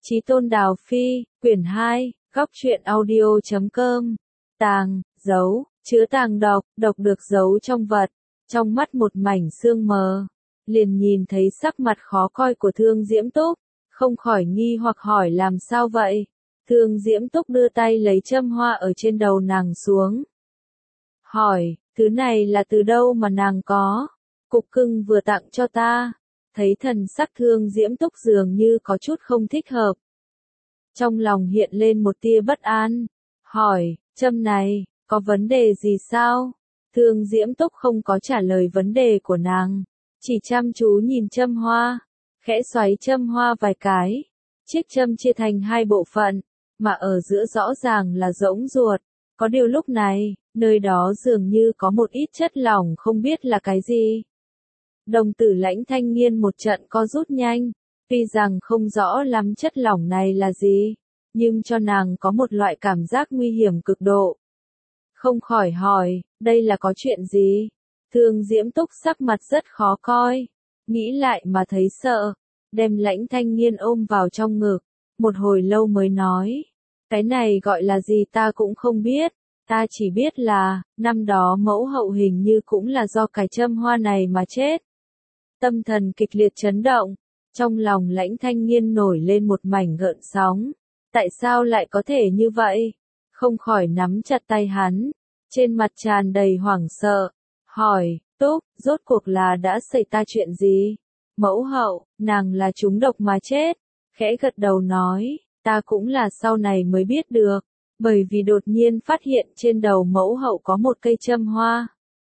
Chí Tôn Đào Phi, quyển 2, góc truyện audio.com. Tàng, giấu, chứa tàng độc, độc được giấu trong vật. Trong mắt một mảnh sương mờ, liền nhìn thấy sắc mặt khó coi của Thương Diễm Túc, không khỏi nghi hoặc hỏi làm sao vậy. Thương Diễm Túc đưa tay lấy châm hoa ở trên đầu nàng xuống. Hỏi, thứ này là từ đâu mà nàng có? Cục cưng vừa tặng cho ta. Thấy thần sắc Thương Diễm Túc dường như có chút không thích hợp. Trong lòng hiện lên một tia bất an. Hỏi, châm này, có vấn đề gì sao? Thương Diễm Túc không có trả lời vấn đề của nàng. Chỉ chăm chú nhìn châm hoa. Khẽ xoáy châm hoa vài cái. Chiếc châm chia thành hai bộ phận. Mà ở giữa rõ ràng là rỗng ruột. Có điều lúc này, nơi đó dường như có một ít chất lỏng không biết là cái gì. Đồng tử Lãnh Thanh Nghiên một trận co rút nhanh, tuy rằng không rõ lắm chất lỏng này là gì, nhưng cho nàng có một loại cảm giác nguy hiểm cực độ. Không khỏi hỏi, đây là có chuyện gì? Thương Diễm Túc sắc mặt rất khó coi, nghĩ lại mà thấy sợ, đem Lãnh Thanh Nghiên ôm vào trong ngực, một hồi lâu mới nói, cái này gọi là gì ta cũng không biết. Ta chỉ biết là, năm đó mẫu hậu hình như cũng là do cái châm hoa này mà chết. Tâm thần kịch liệt chấn động, trong lòng Lãnh Thanh Nghiên nổi lên một mảnh gợn sóng. Tại sao lại có thể như vậy? Không khỏi nắm chặt tay hắn, trên mặt tràn đầy hoảng sợ, hỏi, Túc, rốt cuộc là đã xảy ra chuyện gì? Mẫu hậu, nàng là trúng độc mà chết, khẽ gật đầu nói, ta cũng là sau này mới biết được. Bởi vì đột nhiên phát hiện trên đầu mẫu hậu có một cây châm hoa.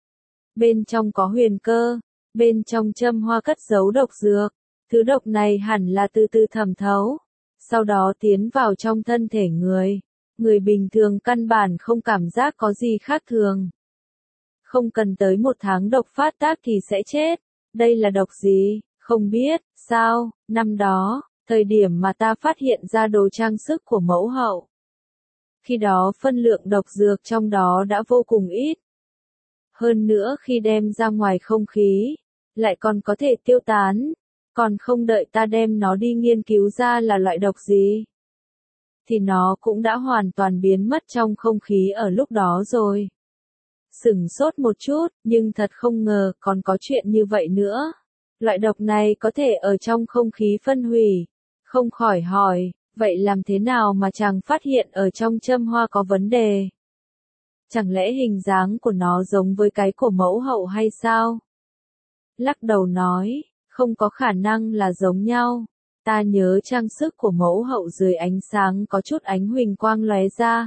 Bên trong có huyền cơ, bên trong châm hoa cất giấu độc dược. Thứ độc này hẳn là từ từ thẩm thấu, sau đó tiến vào trong thân thể người. Người bình thường căn bản không cảm giác có gì khác thường. Không cần tới 1 tháng độc phát tác thì sẽ chết. Đây là độc gì? Không biết, sao, năm đó, thời điểm mà ta phát hiện ra đồ trang sức của mẫu hậu. Khi đó phân lượng độc dược trong đó đã vô cùng ít. Hơn nữa khi đem ra ngoài không khí, lại còn có thể tiêu tán, còn không đợi ta đem nó đi nghiên cứu ra là loại độc gì, thì nó cũng đã hoàn toàn biến mất trong không khí ở lúc đó rồi. Sửng sốt một chút, nhưng thật không ngờ còn có chuyện như vậy nữa. Loại độc này có thể ở trong không khí phân hủy, không khỏi hỏi. Vậy làm thế nào mà chàng phát hiện ở trong châm hoa có vấn đề? Chẳng lẽ hình dáng của nó giống với cái của mẫu hậu hay sao? Lắc đầu nói, không có khả năng là giống nhau. Ta nhớ trang sức của mẫu hậu dưới ánh sáng có chút ánh huỳnh quang lóe ra.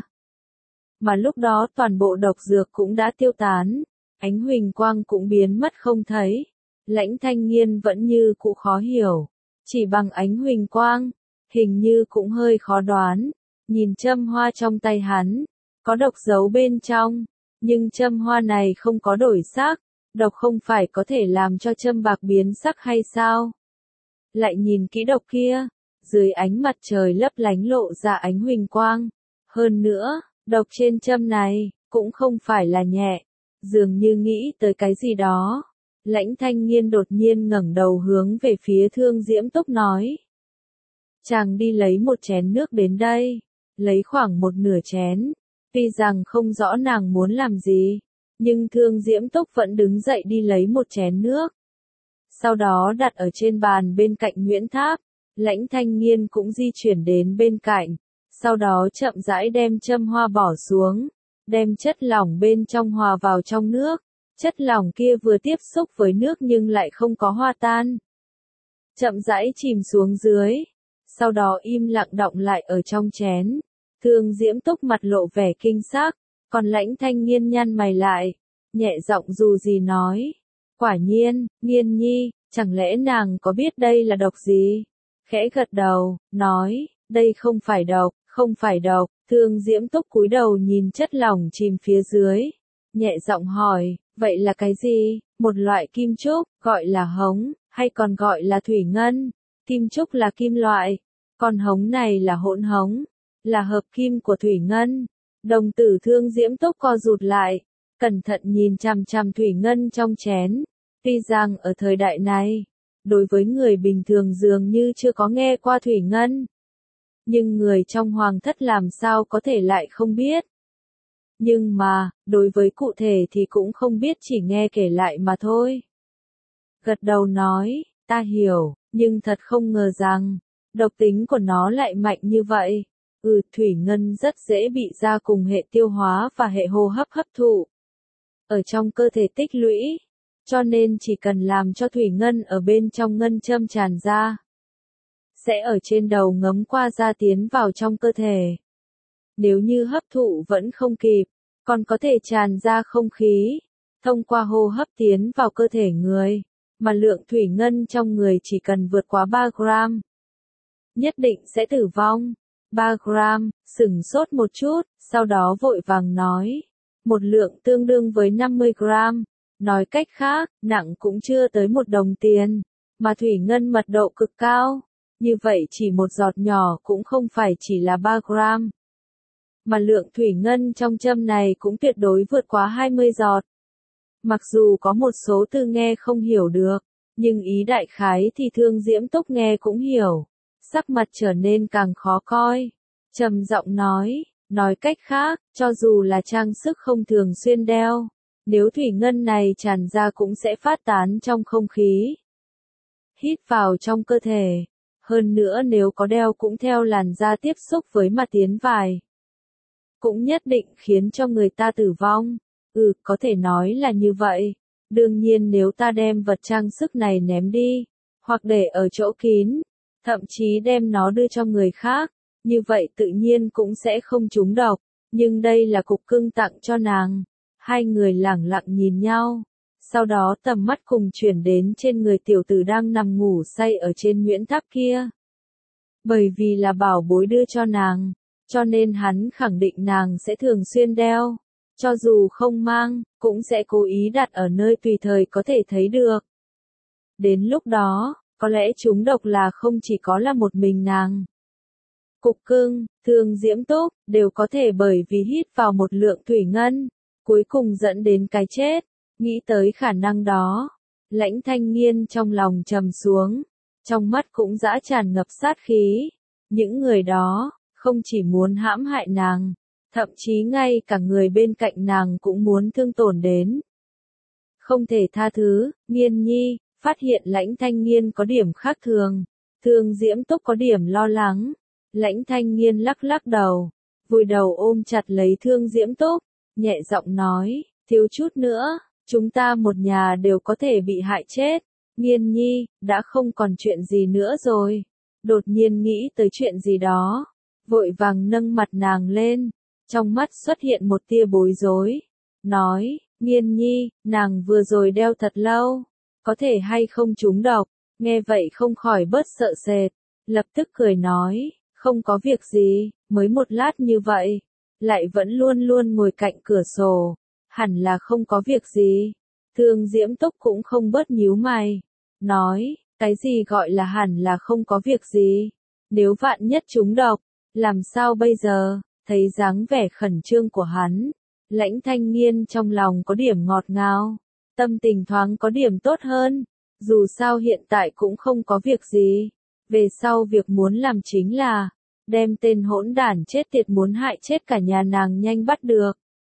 Mà lúc đó toàn bộ độc dược cũng đã tiêu tán, ánh huỳnh quang cũng biến mất không thấy. Lãnh Thanh Nghiên vẫn như cũ khó hiểu, chỉ bằng ánh huỳnh quang. Hình như cũng hơi khó đoán, nhìn châm hoa trong tay hắn, có độc giấu bên trong, nhưng châm hoa này không có đổi sắc, độc không phải có thể làm cho châm bạc biến sắc hay sao? Lại nhìn kỹ độc kia, dưới ánh mặt trời lấp lánh lộ ra ánh huỳnh quang, hơn nữa, độc trên châm này, cũng không phải là nhẹ, dường như nghĩ tới cái gì đó. Lãnh Thanh Nghiên đột nhiên ngẩng đầu hướng về phía Thương Diễm Túc nói. Chàng đi lấy một chén nước đến đây, lấy khoảng 1/2 chén, tuy rằng không rõ nàng muốn làm gì, nhưng Thương Diễm Túc vẫn đứng dậy đi lấy một chén nước. Sau đó đặt ở trên bàn bên cạnh Nguyễn Tháp, Lãnh Thanh Nghiên cũng di chuyển đến bên cạnh, sau đó chậm rãi đem châm hoa bỏ xuống, đem chất lỏng bên trong hòa vào trong nước, chất lỏng kia vừa tiếp xúc với nước nhưng lại không có hòa tan. Chậm rãi chìm xuống dưới. Sau đó im lặng đọng lại ở trong chén. Thương Diễm Túc mặt lộ vẻ kinh sắc, còn Lãnh Thanh Nghiên nhăn mày lại, nhẹ giọng dù gì nói. Quả nhiên, Nghiên nhi, chẳng lẽ nàng có biết đây là độc gì? Khẽ gật đầu, nói, đây không phải độc, không phải độc. Thương Diễm Túc cúi đầu nhìn chất lỏng chìm phía dưới, nhẹ giọng hỏi, vậy là cái gì? Một loại kim trúc, gọi là hống, hay còn gọi là thủy ngân. Kim trúc là kim loại, còn hống này là hỗn hống, là hợp kim của thủy ngân. Đồng tử Thương Diễm Túc co rụt lại, cẩn thận nhìn chằm chằm thủy ngân trong chén. Tuy rằng ở thời đại này, đối với người bình thường dường như chưa có nghe qua thủy ngân. nhưng người trong hoàng thất làm sao có thể lại không biết. Nhưng mà, đối với cụ thể thì cũng không biết, chỉ nghe kể lại mà thôi. Gật đầu nói, ta hiểu, nhưng thật không ngờ rằng, độc tính của nó lại mạnh như vậy. Thủy ngân rất dễ bị da cùng hệ tiêu hóa và hệ hô hấp hấp thụ. Ở trong cơ thể tích lũy, cho nên chỉ cần làm cho thủy ngân ở bên trong ngân châm tràn ra, sẽ ở trên đầu ngấm qua da tiến vào trong cơ thể. Nếu như hấp thụ vẫn không kịp, còn có thể tràn ra không khí, thông qua hô hấp tiến vào cơ thể người, mà lượng thủy ngân trong người chỉ cần vượt quá 3 gram, nhất định sẽ tử vong. 3 gram, sửng sốt một chút, sau đó vội vàng nói, một lượng tương đương với 50 gram, nói cách khác, nặng cũng chưa tới 1 đồng tiền, mà thủy ngân mật độ cực cao, như vậy chỉ một giọt nhỏ cũng không phải chỉ là 3 gram. Mà lượng thủy ngân trong châm này cũng tuyệt đối vượt quá 20 giọt. Mặc dù có một số từ nghe không hiểu được, nhưng ý đại khái thì Thương Diễm Túc nghe cũng hiểu. Sắc mặt trở nên càng khó coi. Trầm giọng nói cách khác, cho dù là trang sức không thường xuyên đeo, nếu thủy ngân này tràn ra cũng sẽ phát tán trong không khí, hít vào trong cơ thể. Hơn nữa nếu có đeo cũng theo làn da tiếp xúc với mặt tiến vải, cũng nhất định khiến cho người ta tử vong. Có thể nói là như vậy. Đương nhiên nếu ta đem vật trang sức này ném đi, hoặc để ở chỗ kín, thậm chí đem nó đưa cho người khác, như vậy tự nhiên cũng sẽ không trúng độc. Nhưng đây là cục cưng tặng cho nàng. Hai người lẳng lặng nhìn nhau. Sau đó tầm mắt cùng chuyển đến trên người tiểu tử đang nằm ngủ say ở trên Nguyễn Tháp kia. Bởi vì là bảo bối đưa cho nàng, cho nên hắn khẳng định nàng sẽ thường xuyên đeo. Cho dù không mang, cũng sẽ cố ý đặt ở nơi tùy thời có thể thấy được. Đến lúc đó, có lẽ chúng độc là không chỉ có là một mình nàng. Cục cưng, Thương Diễm Túc, đều có thể bởi vì hít vào một lượng thủy ngân, cuối cùng dẫn đến cái chết. Nghĩ tới khả năng đó, Lãnh Thanh Nghiên trong lòng trầm xuống, trong mắt cũng dã tràn ngập sát khí. Những người đó, không chỉ muốn hãm hại nàng, thậm chí ngay cả người bên cạnh nàng cũng muốn thương tổn đến. Không thể tha thứ. Nghiên nhi, phát hiện Lãnh Thanh Nghiên có điểm khác thường. Thương Diễm Túc có điểm lo lắng. Lãnh Thanh Nghiên lắc lắc đầu, vùi đầu ôm chặt lấy Thương Diễm Túc, nhẹ giọng nói, thiếu chút nữa, chúng ta một nhà đều có thể bị hại chết. Nghiên nhi, đã không còn chuyện gì nữa rồi. Đột nhiên nghĩ tới chuyện gì đó, vội vàng nâng mặt nàng lên, trong mắt xuất hiện một tia bối rối, nói, Nghiên nhi, nàng vừa rồi đeo thật lâu, có thể hay không trúng độc. Nghe vậy không khỏi bớt sợ sệt, lập tức cười nói, không có việc gì, mới một lát như vậy, lại vẫn luôn luôn ngồi cạnh cửa sổ, hẳn là không có việc gì. Thương Diễm Túc cũng không bớt nhíu mày, nói, cái gì gọi là hẳn là không có việc gì, nếu vạn nhất trúng độc, làm sao bây giờ? Thấy dáng vẻ khẩn trương của hắn, Lãnh Thanh Nghiên trong lòng có điểm ngọt ngào, tâm tình thoáng có điểm tốt hơn, dù sao hiện tại cũng không có việc gì, về sau việc muốn làm chính là, đem tên hỗn đản chết tiệt muốn hại chết cả nhà nàng nhanh bắt được.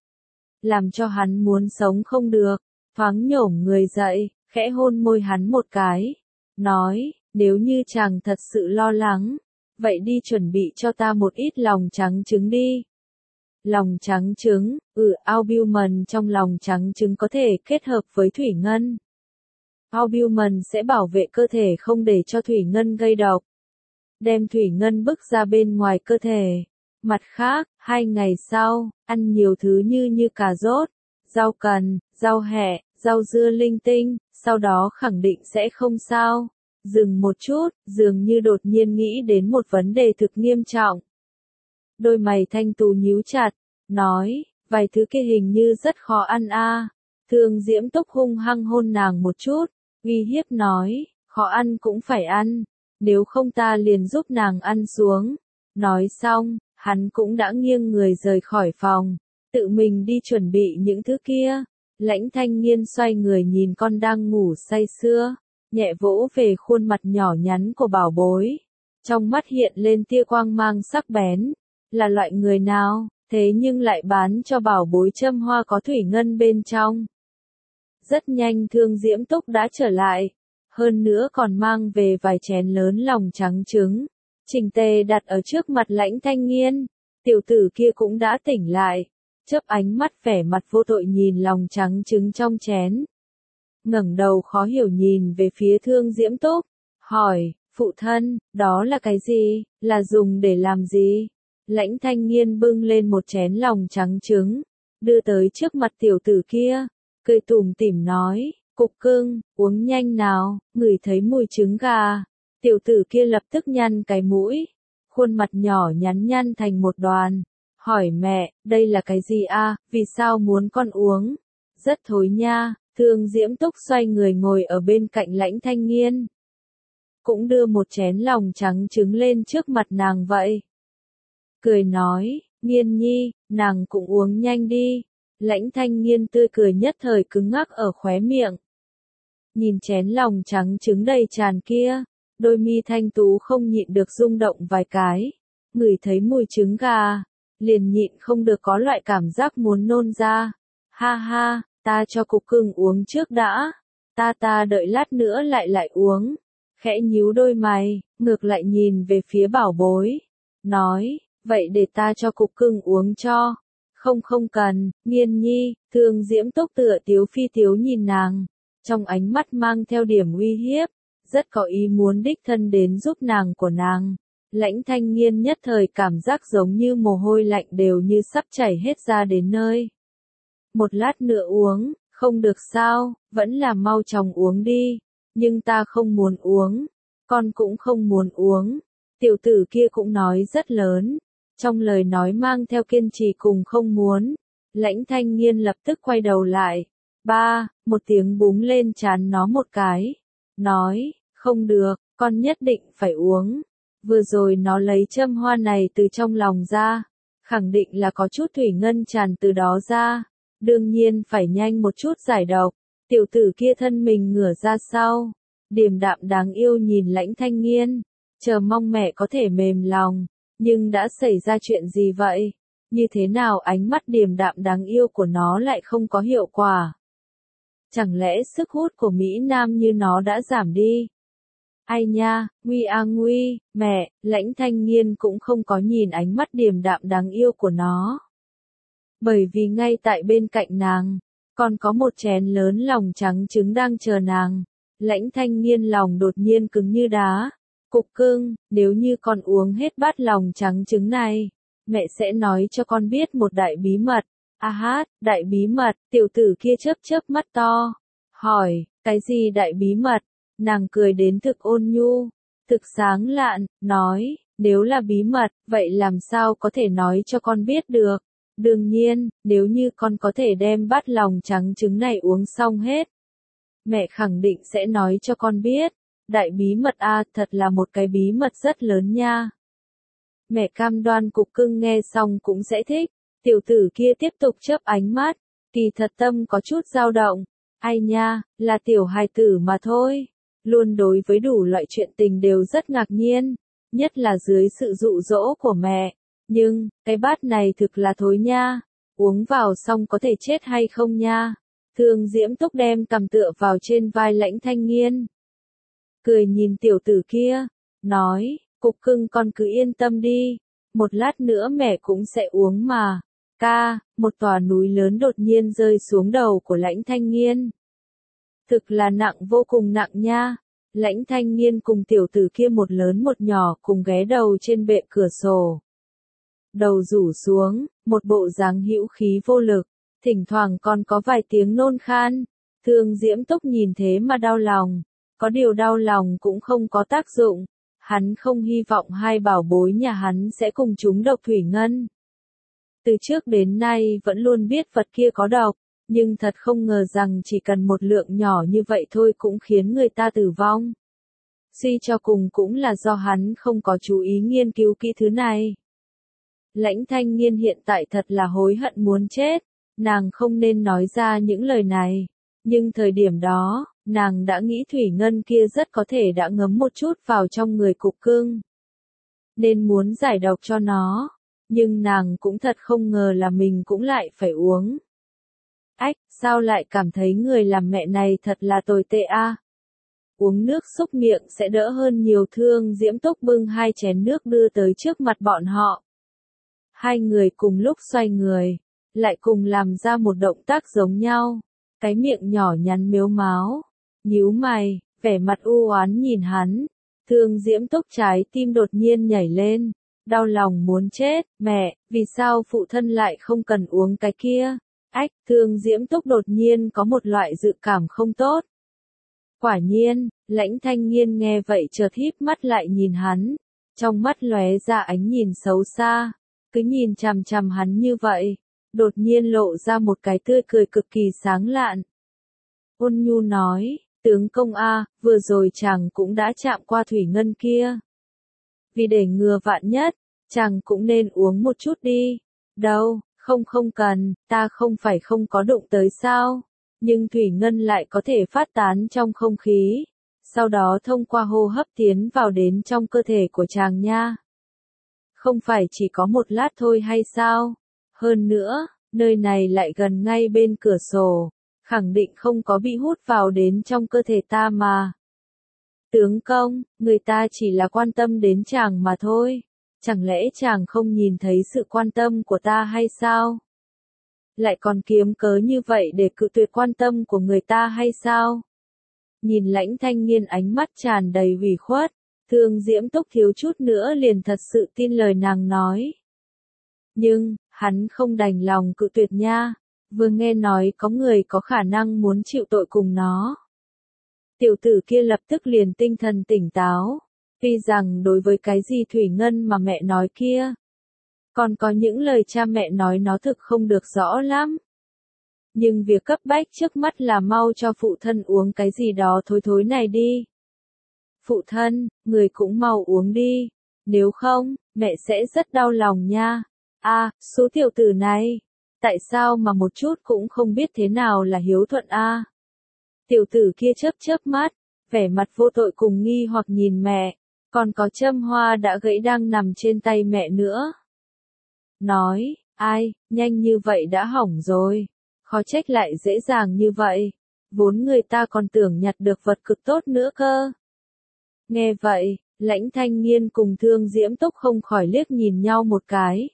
Làm cho hắn muốn sống không được, thoáng nhổm người dậy, khẽ hôn môi hắn một cái, nói, nếu như chàng thật sự lo lắng, vậy đi chuẩn bị cho ta một ít lòng trắng trứng đi. Lòng trắng trứng, albumin trong lòng trắng trứng có thể kết hợp với thủy ngân. Albumin sẽ bảo vệ cơ thể không để cho thủy ngân gây độc. Đem thủy ngân bức ra bên ngoài cơ thể. Mặt khác, 2 ngày sau, ăn nhiều thứ như cà rốt, rau cần, rau hẹ, rau dưa linh tinh, sau đó khẳng định sẽ không sao. Dừng một chút, dường như đột nhiên nghĩ đến một vấn đề thực nghiêm trọng. Đôi mày thanh tú nhíu chặt, nói, vài thứ kia hình như rất khó ăn a. Thương Diễm Túc hung hăng hôn nàng một chút, uy hiếp nói, khó ăn cũng phải ăn, nếu không ta liền giúp nàng ăn xuống. Nói xong, hắn cũng đã nghiêng người rời khỏi phòng, tự mình đi chuẩn bị những thứ kia. Lãnh Thanh Nghiên xoay người nhìn con đang ngủ say sưa, nhẹ vỗ về khuôn mặt nhỏ nhắn của bảo bối, Trong mắt hiện lên tia quang mang sắc bén. Là loại người nào, thế nhưng lại bán cho bảo bối châm hoa có thủy ngân bên trong. Rất nhanh Thương Diễm Túc đã trở lại. Hơn nữa còn mang về vài chén lớn lòng trắng trứng. Chỉnh tề đặt ở trước mặt Lãnh Thanh Nghiên. Tiểu tử kia cũng đã tỉnh lại. Chớp ánh mắt vẻ mặt vô tội nhìn lòng trắng trứng trong chén. Ngẩng đầu khó hiểu nhìn về phía Thương Diễm Túc. Hỏi, phụ thân, đó là cái gì, là dùng để làm gì? Lãnh Thanh Nghiên bưng lên một chén lòng trắng trứng. Đưa tới trước mặt tiểu tử kia. Cười tủm tỉm nói, Cục Cưng, uống nhanh nào, ngửi thấy mùi trứng gà. Tiểu tử kia lập tức nhăn cái mũi. Khuôn mặt nhỏ nhắn nhăn thành một đoàn. Hỏi mẹ, đây là cái gì a? Vì sao muốn con uống? Rất thối nha. Thương Diễm Túc xoay người ngồi ở bên cạnh Lãnh Thanh Nghiên. Cũng đưa một chén lòng trắng trứng lên trước mặt nàng vậy. Cười nói, Nghiên nhi, nàng cũng uống nhanh đi. Lãnh Thanh Nghiên tươi cười nhất thời cứng ngắc ở khóe miệng. Nhìn chén lòng trắng trứng đầy tràn kia, đôi mi thanh tú không nhịn được rung động vài cái. Ngửi thấy mùi trứng gà, liền nhịn không được có loại cảm giác muốn nôn ra. Ha ha, ta cho Cục Cưng uống trước đã. Ta đợi lát nữa lại uống. Khẽ nhíu đôi mày, ngược lại nhìn về phía bảo bối. Nói, vậy để ta cho Cục Cưng uống cho. Không cần, Nghiên nhi. Thương Diễm Túc tựa tiếu phi tiếu nhìn nàng. Trong ánh mắt mang theo điểm uy hiếp. Rất có ý muốn đích thân đến giúp nàng của nàng. Lãnh Thanh Nghiên nhất thời cảm giác giống như mồ hôi lạnh đều như sắp chảy hết ra đến nơi. Một lát nữa uống, không được sao, vẫn là mau chóng uống đi. Nhưng ta không muốn uống, con cũng không muốn uống. Tiểu tử kia cũng nói rất lớn. Trong lời nói mang theo kiên trì cùng không muốn. Lãnh Thanh Nghiên lập tức quay đầu lại. Một tiếng búng lên trán nó một cái. Nói, không được, con nhất định phải uống. Vừa rồi nó lấy châm hoa này từ trong lòng ra. Khẳng định là có chút thủy ngân tràn từ đó ra. Đương nhiên phải nhanh một chút giải độc. Tiểu tử kia thân mình ngửa ra sau. Điềm đạm đáng yêu nhìn Lãnh Thanh Nghiên. Chờ mong mẹ có thể mềm lòng. Nhưng đã xảy ra chuyện gì vậy? Như thế nào ánh mắt điềm đạm đáng yêu của nó lại không có hiệu quả? Chẳng lẽ sức hút của Mỹ Nam như nó đã giảm đi? Ai nha, nguy, mẹ, Lãnh Thanh Nghiên cũng không có nhìn ánh mắt điềm đạm đáng yêu của nó. Bởi vì ngay tại bên cạnh nàng, còn có một chén lớn lòng trắng trứng đang chờ nàng. Lãnh Thanh Nghiên lòng đột nhiên cứng như đá. Cục Cưng, nếu như con uống hết bát lòng trắng trứng này, mẹ sẽ nói cho con biết một đại bí mật. Đại bí mật, tiểu tử kia chớp mắt to. Hỏi, cái gì đại bí mật? Nàng cười đến thực ôn nhu, thực sáng lạn, nói, nếu là bí mật, vậy làm sao có thể nói cho con biết được? Đương nhiên, nếu như con có thể đem bát lòng trắng trứng này uống xong hết, mẹ khẳng định sẽ nói cho con biết. Đại bí mật thật là một cái bí mật rất lớn nha. Mẹ cam đoan Cục Cưng nghe xong cũng sẽ thích. Tiểu tử kia tiếp tục chớp ánh mắt, kỳ thật tâm có chút dao động. Ai nha, là tiểu hài tử mà thôi. Luôn đối với đủ loại chuyện tình đều rất ngạc nhiên, nhất là dưới sự dụ dỗ của mẹ. Nhưng, cái bát này thực là thối nha. Uống vào xong có thể chết hay không nha? Thương Diễm Túc đem cầm tựa vào trên vai Lãnh Thanh Nghiên. Cười nhìn tiểu tử kia, nói, Cục Cưng con cứ yên tâm đi, một lát nữa mẹ cũng sẽ uống mà. Một tòa núi lớn đột nhiên rơi xuống đầu của Lãnh Thanh Nghiên. Thực là nặng vô cùng nặng nha. Lãnh Thanh Nghiên cùng tiểu tử kia một lớn một nhỏ cùng ghé đầu trên bệ cửa sổ. Đầu rủ xuống, một bộ dáng hữu khí vô lực, thỉnh thoảng còn có vài tiếng nôn khan. Thương Diễm Túc nhìn thế mà đau lòng. Có điều đau lòng cũng không có tác dụng. Hắn không hy vọng hai bảo bối nhà hắn sẽ cùng chúng độc thủy ngân. Từ trước đến nay vẫn luôn biết vật kia có độc, nhưng thật không ngờ rằng chỉ cần một lượng nhỏ như vậy thôi cũng khiến người ta tử vong. Suy cho cùng cũng là do hắn không có chú ý nghiên cứu kỹ thứ này. Lãnh Thanh Nghiên hiện tại thật là hối hận muốn chết, nàng không nên nói ra những lời này. Nhưng thời điểm đó, nàng đã nghĩ thủy ngân kia rất có thể đã ngấm một chút vào trong người Cục Cưng. nên muốn giải độc cho nó, nhưng nàng cũng thật không ngờ là mình cũng lại phải uống. Ách, sao lại cảm thấy người làm mẹ này thật là tồi tệ a? Uống nước xúc miệng sẽ đỡ hơn nhiều. Thương Diễm Túc bưng 2 chén nước đưa tới trước mặt bọn họ. Hai người cùng lúc xoay người, lại cùng làm ra một động tác giống nhau. Cái miệng nhỏ nhắn mếu máo, nhíu mày, vẻ mặt u oán nhìn hắn. Thương Diễm Túc trái tim đột nhiên nhảy lên, đau lòng muốn chết. Mẹ, vì sao phụ thân lại không cần uống cái kia? Ách, Thương Diễm Túc đột nhiên có một loại dự cảm không tốt. Quả nhiên, Lãnh Thanh Nghiên nghe vậy chợt híp mắt lại nhìn hắn, trong mắt lóe ra ánh nhìn xấu xa, cứ nhìn chằm chằm hắn như vậy, đột nhiên lộ ra một cái tươi cười cực kỳ sáng lạn. Ôn nhu nói, tướng công a, vừa rồi chàng cũng đã chạm qua thủy ngân kia. Vì để ngừa vạn nhất, chàng cũng nên uống một chút đi. Đâu, không cần, ta không phải không có đụng tới sao, nhưng thủy ngân lại có thể phát tán trong không khí, sau đó thông qua hô hấp tiến vào đến trong cơ thể của chàng nha. Không phải chỉ có một lát thôi hay sao? Hơn nữa, nơi này lại gần ngay bên cửa sổ, khẳng định không có bị hút vào đến trong cơ thể ta mà. Tướng công, người ta chỉ là quan tâm đến chàng mà thôi, chẳng lẽ chàng không nhìn thấy sự quan tâm của ta hay sao? Lại còn kiếm cớ như vậy để cự tuyệt quan tâm của người ta hay sao? Nhìn Lãnh Thanh Nghiên ánh mắt tràn đầy ủy khuất, Thương Diễm Túc thiếu chút nữa liền thật sự tin lời nàng nói. Nhưng, hắn không đành lòng cự tuyệt nha, vừa nghe nói có người có khả năng muốn chịu tội cùng nó. Tiểu tử kia lập tức liền tinh thần tỉnh táo, tuy rằng đối với cái gì thủy ngân mà mẹ nói kia, còn có những lời cha mẹ nói nó thực không được rõ lắm. Nhưng việc cấp bách trước mắt là mau cho phụ thân uống cái gì đó thối thối này đi. Phụ thân, người cũng mau uống đi, nếu không, mẹ sẽ rất đau lòng nha. A, số tiểu tử này, tại sao mà một chút cũng không biết thế nào là hiếu thuận a? Tiểu tử kia chớp mắt, vẻ mặt vô tội cùng nghi hoặc nhìn mẹ, còn có châm hoa đã gãy đang nằm trên tay mẹ nữa. Nói, ai, nhanh như vậy đã hỏng rồi, khó trách lại dễ dàng như vậy, vốn người ta còn tưởng nhặt được vật cực tốt nữa cơ. Nghe vậy, Lãnh Thanh Nghiên cùng Thương Diễm Túc không khỏi liếc nhìn nhau một cái.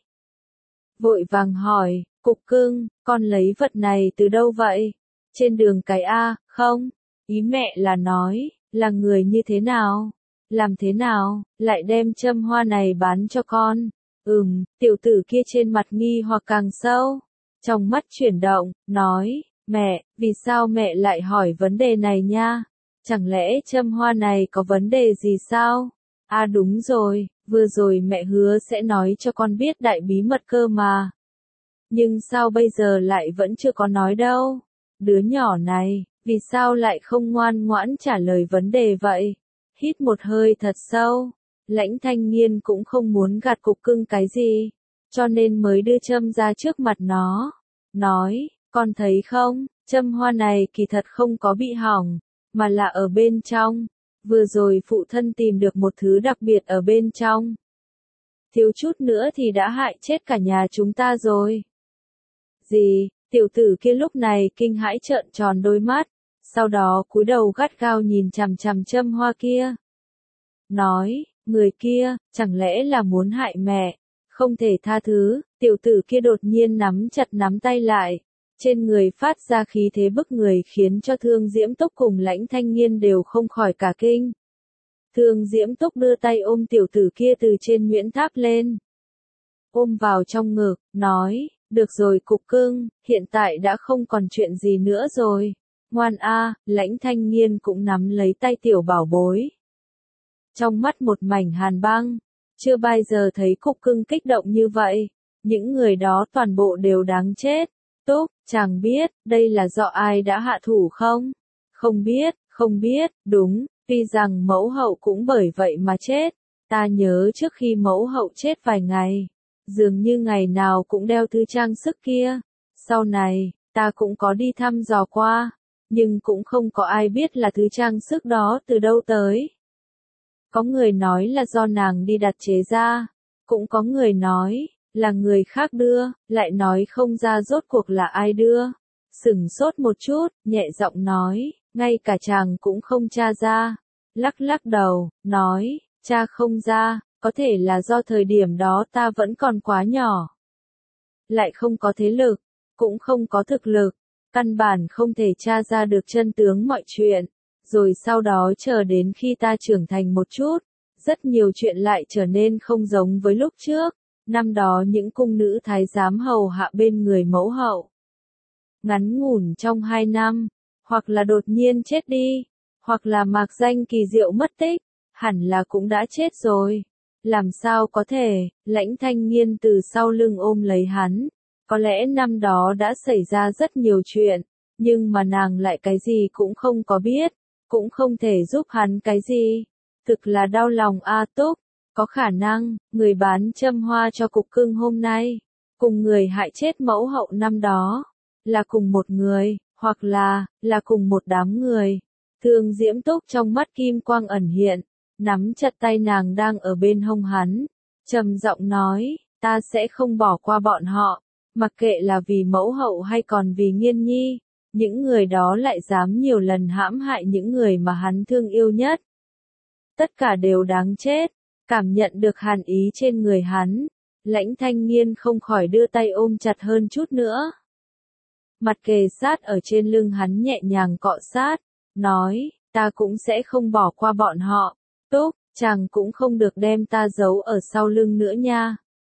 Vội vàng hỏi, Cục Cưng, con lấy vật này từ đâu vậy? Trên đường cái A, không? Ý mẹ là nói, là người như thế nào? Làm thế nào, lại đem châm hoa này bán cho con? Tiểu tử kia trên mặt nghi hoặc càng sâu. Trong mắt chuyển động, nói, mẹ, vì sao mẹ lại hỏi vấn đề này nha? Chẳng lẽ châm hoa này có vấn đề gì sao? À đúng rồi, vừa rồi mẹ hứa sẽ nói cho con biết đại bí mật cơ mà. Nhưng sao bây giờ lại vẫn chưa có nói đâu? Đứa nhỏ này, vì sao lại không ngoan ngoãn trả lời vấn đề vậy? Hít một hơi thật sâu, Lãnh Thanh Nghiên cũng không muốn gạt Cục Cưng cái gì, cho nên mới đưa châm ra trước mặt nó. Nói, con thấy không, châm hoa này kỳ thật không có bị hỏng, mà là ở bên trong. Vừa rồi phụ thân tìm được một thứ đặc biệt ở bên trong. Thiếu chút nữa thì đã hại chết cả nhà chúng ta rồi. Gì? Tiểu tử kia lúc này kinh hãi trợn tròn đôi mắt, sau đó cúi đầu gắt gao nhìn chằm chằm châm hoa kia. Nói, người kia, chẳng lẽ là muốn hại mẹ, không thể tha thứ. Tiểu tử kia đột nhiên nắm chặt nắm tay lại, trên người phát ra khí thế bức người khiến cho Thương Diễm Túc cùng Lãnh Thanh Nghiên đều không khỏi cả kinh. Thương Diễm Túc đưa tay ôm tiểu tử kia từ trên Nguyễn Tháp lên, ôm vào trong ngực, nói, được rồi Cục Cưng, hiện tại đã không còn chuyện gì nữa rồi. Ngoan a. Lãnh Thanh Nghiên cũng nắm lấy tay tiểu bảo bối. Trong mắt một mảnh hàn băng, chưa bao giờ thấy Cục Cưng kích động như vậy, những người đó toàn bộ đều đáng chết. Túc, chàng biết, đây là do ai đã hạ thủ không? Không biết, đúng, tuy rằng mẫu hậu cũng bởi vậy mà chết. Ta nhớ trước khi mẫu hậu chết vài ngày, dường như ngày nào cũng đeo thứ trang sức kia. Sau này, ta cũng có đi thăm dò qua, nhưng cũng không có ai biết là thứ trang sức đó từ đâu tới. Có người nói là do nàng đi đặt chế ra, cũng có người nói là người khác đưa, lại nói không ra rốt cuộc là ai đưa. Sửng sốt một chút, nhẹ giọng nói, ngay cả chàng cũng không tra ra. Lắc lắc đầu, nói, tra không ra, có thể là do thời điểm đó ta vẫn còn quá nhỏ. Lại không có thế lực, cũng không có thực lực, căn bản không thể tra ra được chân tướng mọi chuyện. Rồi sau đó chờ đến khi ta trưởng thành một chút, rất nhiều chuyện lại trở nên không giống với lúc trước. Năm đó những cung nữ thái giám hầu hạ bên người mẫu hậu ngắn ngủn trong 2 năm, hoặc là đột nhiên chết đi, hoặc là mạc danh kỳ diệu mất tích, hẳn là cũng đã chết rồi. Làm sao có thể, Lãnh Thanh Nghiên từ sau lưng ôm lấy hắn. Có lẽ năm đó đã xảy ra rất nhiều chuyện, nhưng mà nàng lại cái gì cũng không có biết, cũng không thể giúp hắn cái gì. Thực là đau lòng A Túc, có khả năng, người bán châm hoa cho cục cưng hôm nay, cùng người hại chết mẫu hậu năm đó, là cùng một người, hoặc là cùng một đám người. Thương Diễm Túc trong mắt kim quang ẩn hiện, nắm chặt tay nàng đang ở bên hông hắn, trầm giọng nói, ta sẽ không bỏ qua bọn họ, mặc kệ là vì mẫu hậu hay còn vì Nghiên Nhi, những người đó lại dám nhiều lần hãm hại những người mà hắn thương yêu nhất. Tất cả đều đáng chết, cảm nhận được hàn ý trên người hắn, Lãnh Thanh Nghiên không khỏi đưa tay ôm chặt hơn chút nữa. Mặt kề sát ở trên lưng hắn nhẹ nhàng cọ sát, nói, ta cũng sẽ không bỏ qua bọn họ, Túc, chàng cũng không được đem ta giấu ở sau lưng nữa nha.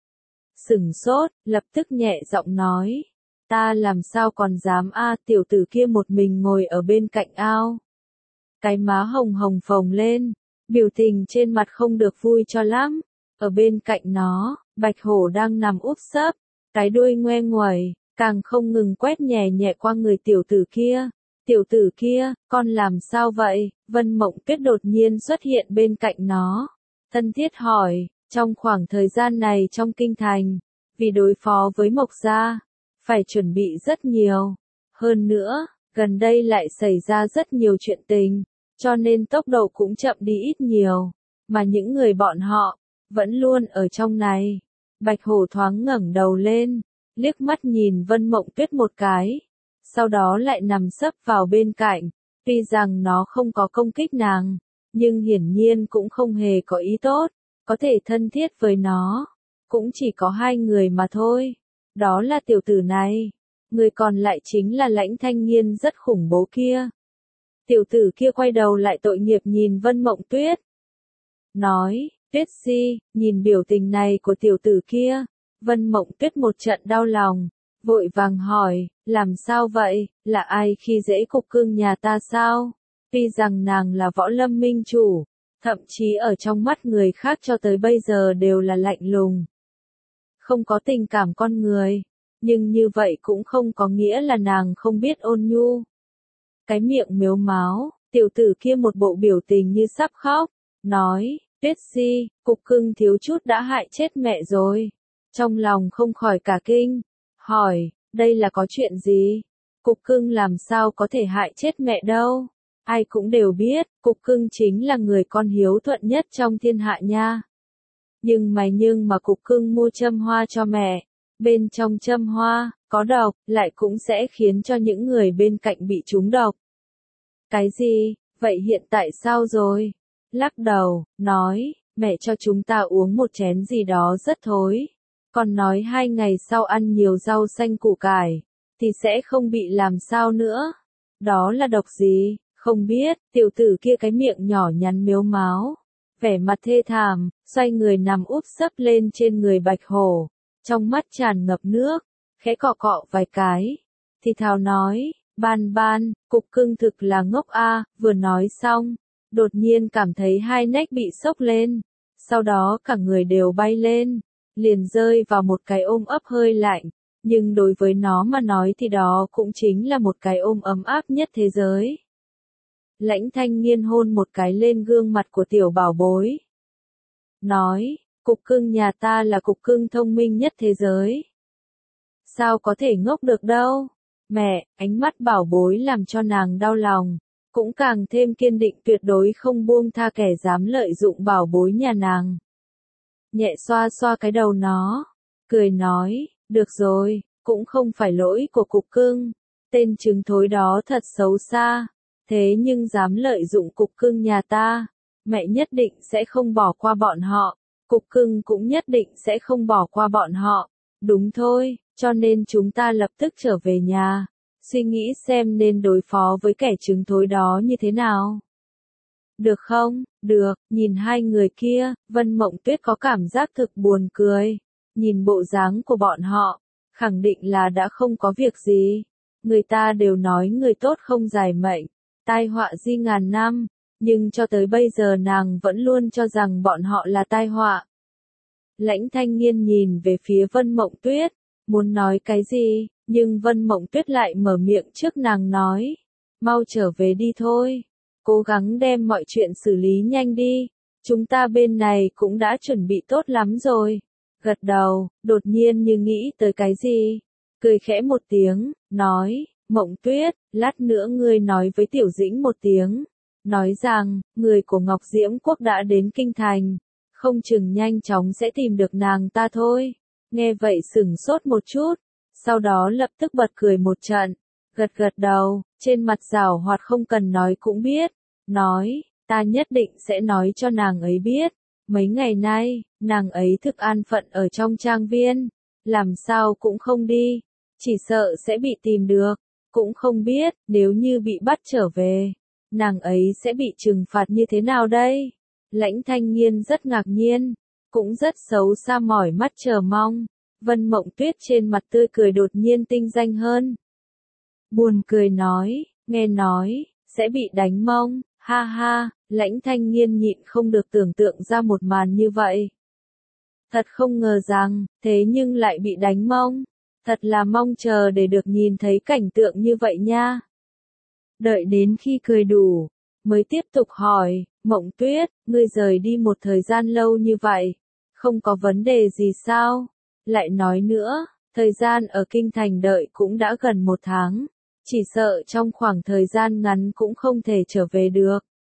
Sửng sốt, lập tức nhẹ giọng nói, ta làm sao còn dám tiểu tử kia một mình ngồi ở bên cạnh ao. Cái má hồng hồng phồng lên, biểu tình trên mặt không được vui cho lắm, ở bên cạnh nó, bạch hổ đang nằm úp sấp, cái đuôi ngoe nguẩy, càng không ngừng quét nhẹ nhẹ qua người tiểu tử kia. Tiểu tử kia, con làm sao vậy? Vân Mộng Tuyết đột nhiên xuất hiện bên cạnh nó, thân thiết hỏi, trong khoảng thời gian này trong kinh thành, vì đối phó với Mộc gia, phải chuẩn bị rất nhiều. Hơn nữa, gần đây lại xảy ra rất nhiều chuyện tình, cho nên tốc độ cũng chậm đi ít nhiều, mà những người bọn họ, vẫn luôn ở trong này. Bạch Hổ thoáng ngẩng đầu lên, liếc mắt nhìn Vân Mộng Tuyết một cái, sau đó lại nằm sấp vào bên cạnh, tuy rằng nó không có công kích nàng, nhưng hiển nhiên cũng không hề có ý tốt, có thể thân thiết với nó, cũng chỉ có 2 người mà thôi, đó là tiểu tử này, người còn lại chính là Lãnh Thanh Nghiên rất khủng bố kia. Tiểu tử kia quay đầu lại tội nghiệp nhìn Vân Mộng Tuyết, nói, Tuyết Si, nhìn biểu tình này của tiểu tử kia, Vân Mộng Tuyết một trận đau lòng, vội vàng hỏi, làm sao vậy, là ai khi dễ cục cưng nhà ta sao? Tuy rằng nàng là võ lâm minh chủ, thậm chí ở trong mắt người khác cho tới bây giờ đều là lạnh lùng, không có tình cảm con người, nhưng như vậy cũng không có nghĩa là nàng không biết ôn nhu. Cái miệng mếu máo, tiểu tử kia một bộ biểu tình như sắp khóc, nói, Tuyết Si, cục cưng thiếu chút đã hại chết mẹ rồi. Trong lòng không khỏi cả kinh, hỏi, đây là có chuyện gì? Cục cưng làm sao có thể hại chết mẹ đâu? Ai cũng đều biết, cục cưng chính là người con hiếu thuận nhất trong thiên hạ nha. Nhưng mà cục cưng mua châm hoa cho mẹ, bên trong châm hoa, có độc, lại cũng sẽ khiến cho những người bên cạnh bị trúng độc. Cái gì, vậy hiện tại sao rồi? Lắc đầu, nói, mẹ cho chúng ta uống một chén gì đó rất thối. Còn nói 2 ngày sau ăn nhiều rau xanh củ cải, thì sẽ không bị làm sao nữa. Đó là độc gì, không biết, tiểu tử kia cái miệng nhỏ nhắn mếu máo, vẻ mặt thê thảm, xoay người nằm úp sấp lên trên người Bạch Hổ, trong mắt tràn ngập nước, khẽ cọ cọ vài cái, thì thào nói, ban ban, cục cưng thực là ngốc vừa nói xong, đột nhiên cảm thấy 2 nách bị sốc lên, sau đó cả người đều bay lên, liền rơi vào một cái ôm ấp hơi lạnh, nhưng đối với nó mà nói thì đó cũng chính là một cái ôm ấm áp nhất thế giới. Lãnh Thanh Nghiên hôn một cái lên gương mặt của tiểu bảo bối, nói, cục cưng nhà ta là cục cưng thông minh nhất thế giới. Sao có thể ngốc được đâu? Mẹ, ánh mắt bảo bối làm cho nàng đau lòng, cũng càng thêm kiên định tuyệt đối không buông tha kẻ dám lợi dụng bảo bối nhà nàng. Nhẹ xoa xoa cái đầu nó, cười nói, được rồi, cũng không phải lỗi của cục cưng, tên trứng thối đó thật xấu xa, thế nhưng dám lợi dụng cục cưng nhà ta, mẹ nhất định sẽ không bỏ qua bọn họ, cục cưng cũng nhất định sẽ không bỏ qua bọn họ, đúng thôi, cho nên chúng ta lập tức trở về nhà, suy nghĩ xem nên đối phó với kẻ trứng thối đó như thế nào. Được không? Được, nhìn hai người kia, Vân Mộng Tuyết có cảm giác thực buồn cười. Nhìn bộ dáng của bọn họ, khẳng định là đã không có việc gì. Người ta đều nói người tốt không dài mệnh, tai họa di ngàn năm, nhưng cho tới bây giờ nàng vẫn luôn cho rằng bọn họ là tai họa. Lãnh Thanh Nghiên nhìn về phía Vân Mộng Tuyết, muốn nói cái gì, nhưng Vân Mộng Tuyết lại mở miệng trước nàng nói, mau trở về đi thôi. Cố gắng đem mọi chuyện xử lý nhanh đi, chúng ta bên này cũng đã chuẩn bị tốt lắm rồi. Gật đầu, đột nhiên như nghĩ tới cái gì, cười khẽ một tiếng, nói, Mộng Tuyết, lát nữa ngươi nói với Tiểu Dĩnh một tiếng, nói rằng, người của Ngọc Diễm Quốc đã đến Kinh Thành, không chừng nhanh chóng sẽ tìm được nàng ta thôi. Nghe vậy sửng sốt một chút, sau đó lập tức bật cười một trận, gật gật đầu, trên mặt giảo hoạt không cần nói cũng biết, nói, ta nhất định sẽ nói cho nàng ấy biết, mấy ngày nay, nàng ấy thực an phận ở trong trang viên, làm sao cũng không đi, chỉ sợ sẽ bị tìm được, cũng không biết, nếu như bị bắt trở về, nàng ấy sẽ bị trừng phạt như thế nào đây? Lãnh Thanh Nghiên rất ngạc nhiên, cũng rất xấu xa mỏi mắt chờ mong, Vân Mộng Tuyết trên mặt tươi cười đột nhiên tinh danh hơn. Buồn cười nói, nghe nói, sẽ bị đánh mông, ha ha, Lãnh Thanh Nghiên nhịn không được tưởng tượng ra một màn như vậy. Thật không ngờ rằng, thế nhưng lại bị đánh mông, thật là mong chờ để được nhìn thấy cảnh tượng như vậy nha. Đợi đến khi cười đủ, mới tiếp tục hỏi, Mộng Tuyết, ngươi rời đi một thời gian lâu như vậy, không có vấn đề gì sao? Lại nói nữa, thời gian ở Kinh Thành đợi cũng đã gần 1 tháng, chỉ sợ trong khoảng thời gian ngắn cũng không thể trở về được.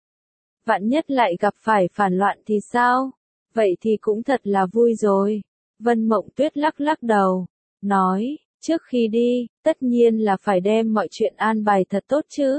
Vạn nhất lại gặp phải phản loạn thì sao? Vậy thì cũng thật là vui rồi. Vân Mộng Tuyết lắc lắc đầu, nói, trước khi đi, tất nhiên là phải đem mọi chuyện an bài thật tốt chứ.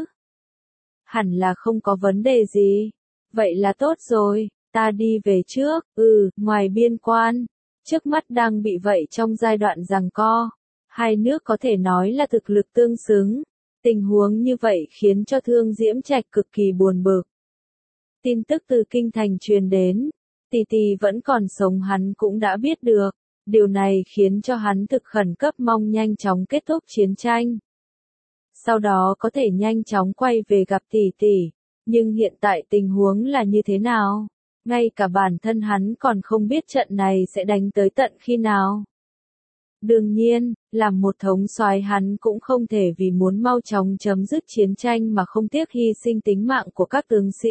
Hẳn là không có vấn đề gì. Vậy là tốt rồi, ta đi về trước, ngoài biên quan. Trước mắt đang bị vậy trong giai đoạn giằng co. Hai nước có thể nói là thực lực tương xứng. Tình huống như vậy khiến cho Thương Diễm Trạch cực kỳ buồn bực. Tin tức từ Kinh Thành truyền đến, Tỷ Tỷ vẫn còn sống hắn cũng đã biết được. Điều này khiến cho hắn thực khẩn cấp mong nhanh chóng kết thúc chiến tranh. Sau đó có thể nhanh chóng quay về gặp Tỷ Tỷ. Nhưng hiện tại tình huống là như thế nào? Ngay cả bản thân hắn còn không biết trận này sẽ đánh tới tận khi nào. Đương nhiên, làm một thống soái hắn cũng không thể vì muốn mau chóng chấm dứt chiến tranh mà không tiếc hy sinh tính mạng của các tướng sĩ.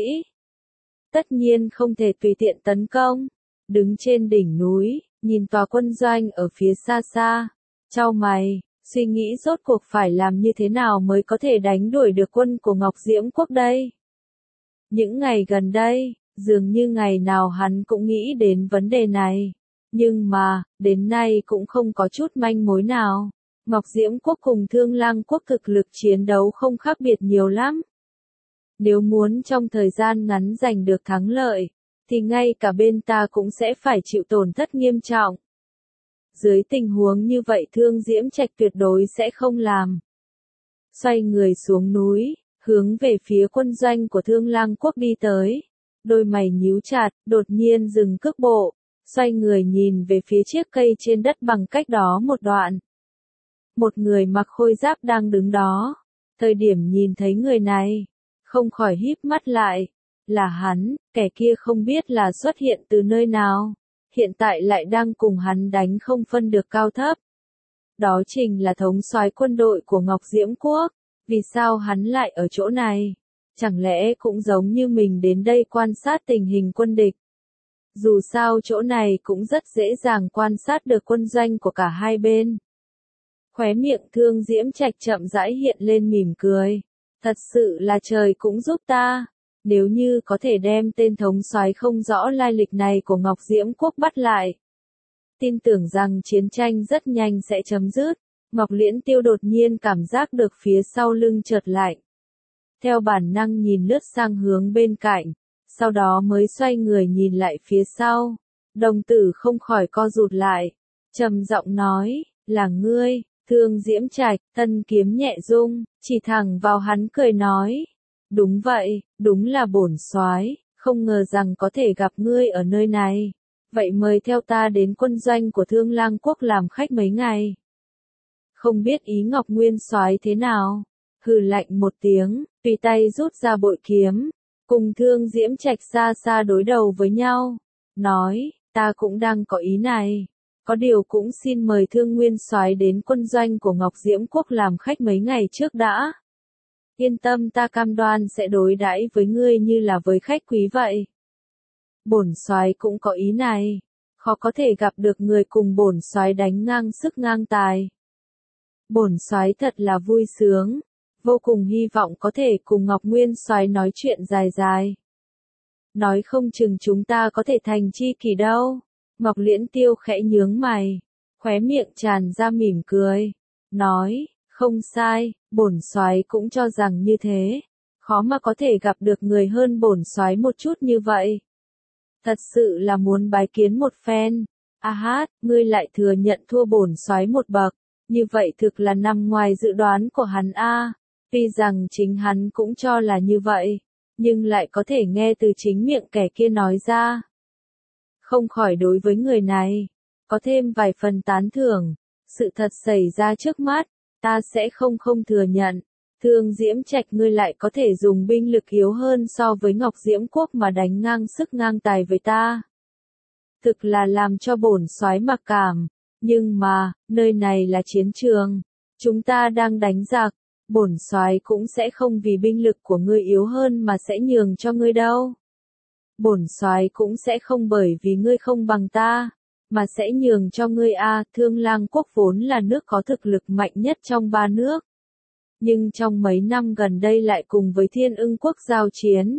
Tất nhiên không thể tùy tiện tấn công. Đứng trên đỉnh núi, nhìn tòa quân doanh ở phía xa xa, chau mày, suy nghĩ rốt cuộc phải làm như thế nào mới có thể đánh đuổi được quân của Ngọc Diễm Quốc đây. Những ngày gần đây, dường như ngày nào hắn cũng nghĩ đến vấn đề này. Nhưng mà, đến nay cũng không có chút manh mối nào. Ngọc Diễm Quốc cùng Thương Lang Quốc thực lực chiến đấu không khác biệt nhiều lắm. Nếu muốn trong thời gian ngắn giành được thắng lợi, thì ngay cả bên ta cũng sẽ phải chịu tổn thất nghiêm trọng. Dưới tình huống như vậy Thương Diễm Trạch tuyệt đối sẽ không làm. Xoay người xuống núi, hướng về phía quân doanh của Thương Lang Quốc đi tới. Đôi mày nhíu chặt, đột nhiên dừng cước bộ, xoay người nhìn về phía chiếc cây trên đất bằng cách đó một đoạn. Một người mặc khôi giáp đang đứng đó. Thời điểm nhìn thấy người này, không khỏi híp mắt lại. Là hắn, kẻ kia không biết là xuất hiện từ nơi nào. Hiện tại lại đang cùng hắn đánh không phân được cao thấp. Đó chính là thống soái quân đội của Ngọc Diễm Quốc. Vì sao hắn lại ở chỗ này? Chẳng lẽ cũng giống như mình đến đây quan sát tình hình quân địch? Dù sao chỗ này cũng rất dễ dàng quan sát được quân doanh của cả hai bên. Khóe miệng Thương Diễm Trạch chậm rãi hiện lên mỉm cười. Thật sự là trời cũng giúp ta. Nếu như có thể đem tên thống soái không rõ lai lịch này của Ngọc Diễm Quốc bắt lại, tin tưởng rằng chiến tranh rất nhanh sẽ chấm dứt. Ngọc Liễn Tiêu đột nhiên cảm giác được phía sau lưng chợt lạnh. Theo bản năng nhìn lướt sang hướng bên cạnh, sau đó mới xoay người nhìn lại phía sau. Đồng tử không khỏi co rụt lại, trầm giọng nói, là ngươi, Thương Diễm Trạch. Tân kiếm nhẹ rung, chỉ thẳng vào hắn cười nói, đúng vậy, đúng là bổn soái, không ngờ rằng có thể gặp ngươi ở nơi này. Vậy mời theo ta đến quân doanh của Thương Lang Quốc làm khách mấy ngày. Không biết ý Ngọc Nguyên soái thế nào? Hừ lạnh một tiếng, tùy tay rút ra bội kiếm, cùng Thương Diễm Trạch xa xa đối đầu với nhau, nói, ta cũng đang có ý này, có điều cũng xin mời Thương Nguyên soái đến quân doanh của Ngọc Diễm Quốc làm khách mấy ngày trước đã. Yên tâm, ta cam đoan sẽ đối đãi với ngươi như là với khách quý vậy. Bổn soái cũng có ý này, khó có thể gặp được người cùng bổn soái đánh ngang sức ngang tài. Bổn soái thật là vui sướng, vô cùng hy vọng có thể cùng Ngọc Nguyên soái nói chuyện dài dài. Nói không chừng chúng ta có thể thành tri kỷ đâu. Ngọc Liễn Tiêu khẽ nhướng mày, khóe miệng tràn ra mỉm cười, nói, không sai, bổn soái cũng cho rằng như thế, khó mà có thể gặp được người hơn bổn soái một chút như vậy. Thật sự là muốn bái kiến một phen. A hát, ngươi lại thừa nhận thua bổn soái một bậc, như vậy thực là nằm ngoài dự đoán của hắn a. Tuy rằng chính hắn cũng cho là như vậy, nhưng lại có thể nghe từ chính miệng kẻ kia nói ra. Không khỏi đối với người này, có thêm vài phần tán thưởng. Sự thật xảy ra trước mắt, ta sẽ không thừa nhận. Thương Diễm Trạch, ngươi lại có thể dùng binh lực yếu hơn so với Ngọc Diễm Quốc mà đánh ngang sức ngang tài với ta. Thực là làm cho bổn soái mặc cảm, nhưng mà, nơi này là chiến trường, chúng ta đang đánh giặc, bổn soái cũng sẽ không vì binh lực của ngươi yếu hơn mà sẽ nhường cho ngươi đâu. Bổn soái cũng sẽ không bởi vì ngươi không bằng ta, mà sẽ nhường cho ngươi a. Thương Lang Quốc vốn là nước có thực lực mạnh nhất trong ba nước, nhưng trong mấy năm gần đây lại cùng với Thiên Ưng Quốc giao chiến.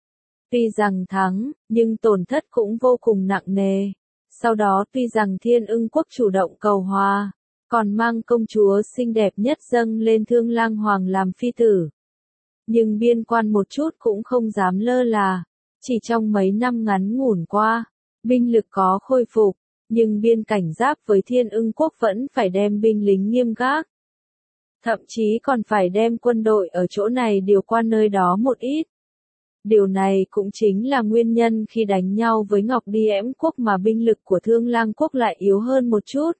Tuy rằng thắng, nhưng tổn thất cũng vô cùng nặng nề. Sau đó tuy rằng Thiên Ưng Quốc chủ động cầu hòa, còn mang công chúa xinh đẹp nhất dâng lên Thương Lang Hoàng làm phi tử. Nhưng biên quan một chút cũng không dám lơ là. Chỉ trong mấy năm ngắn ngủn qua, binh lực có khôi phục, nhưng biên cảnh giáp với Thiên Ưng Quốc vẫn phải đem binh lính nghiêm gác. Thậm chí còn phải đem quân đội ở chỗ này điều qua nơi đó một ít. Điều này cũng chính là nguyên nhân khi đánh nhau với Ngọc Diễm Quốc mà binh lực của Thương Lang Quốc lại yếu hơn một chút.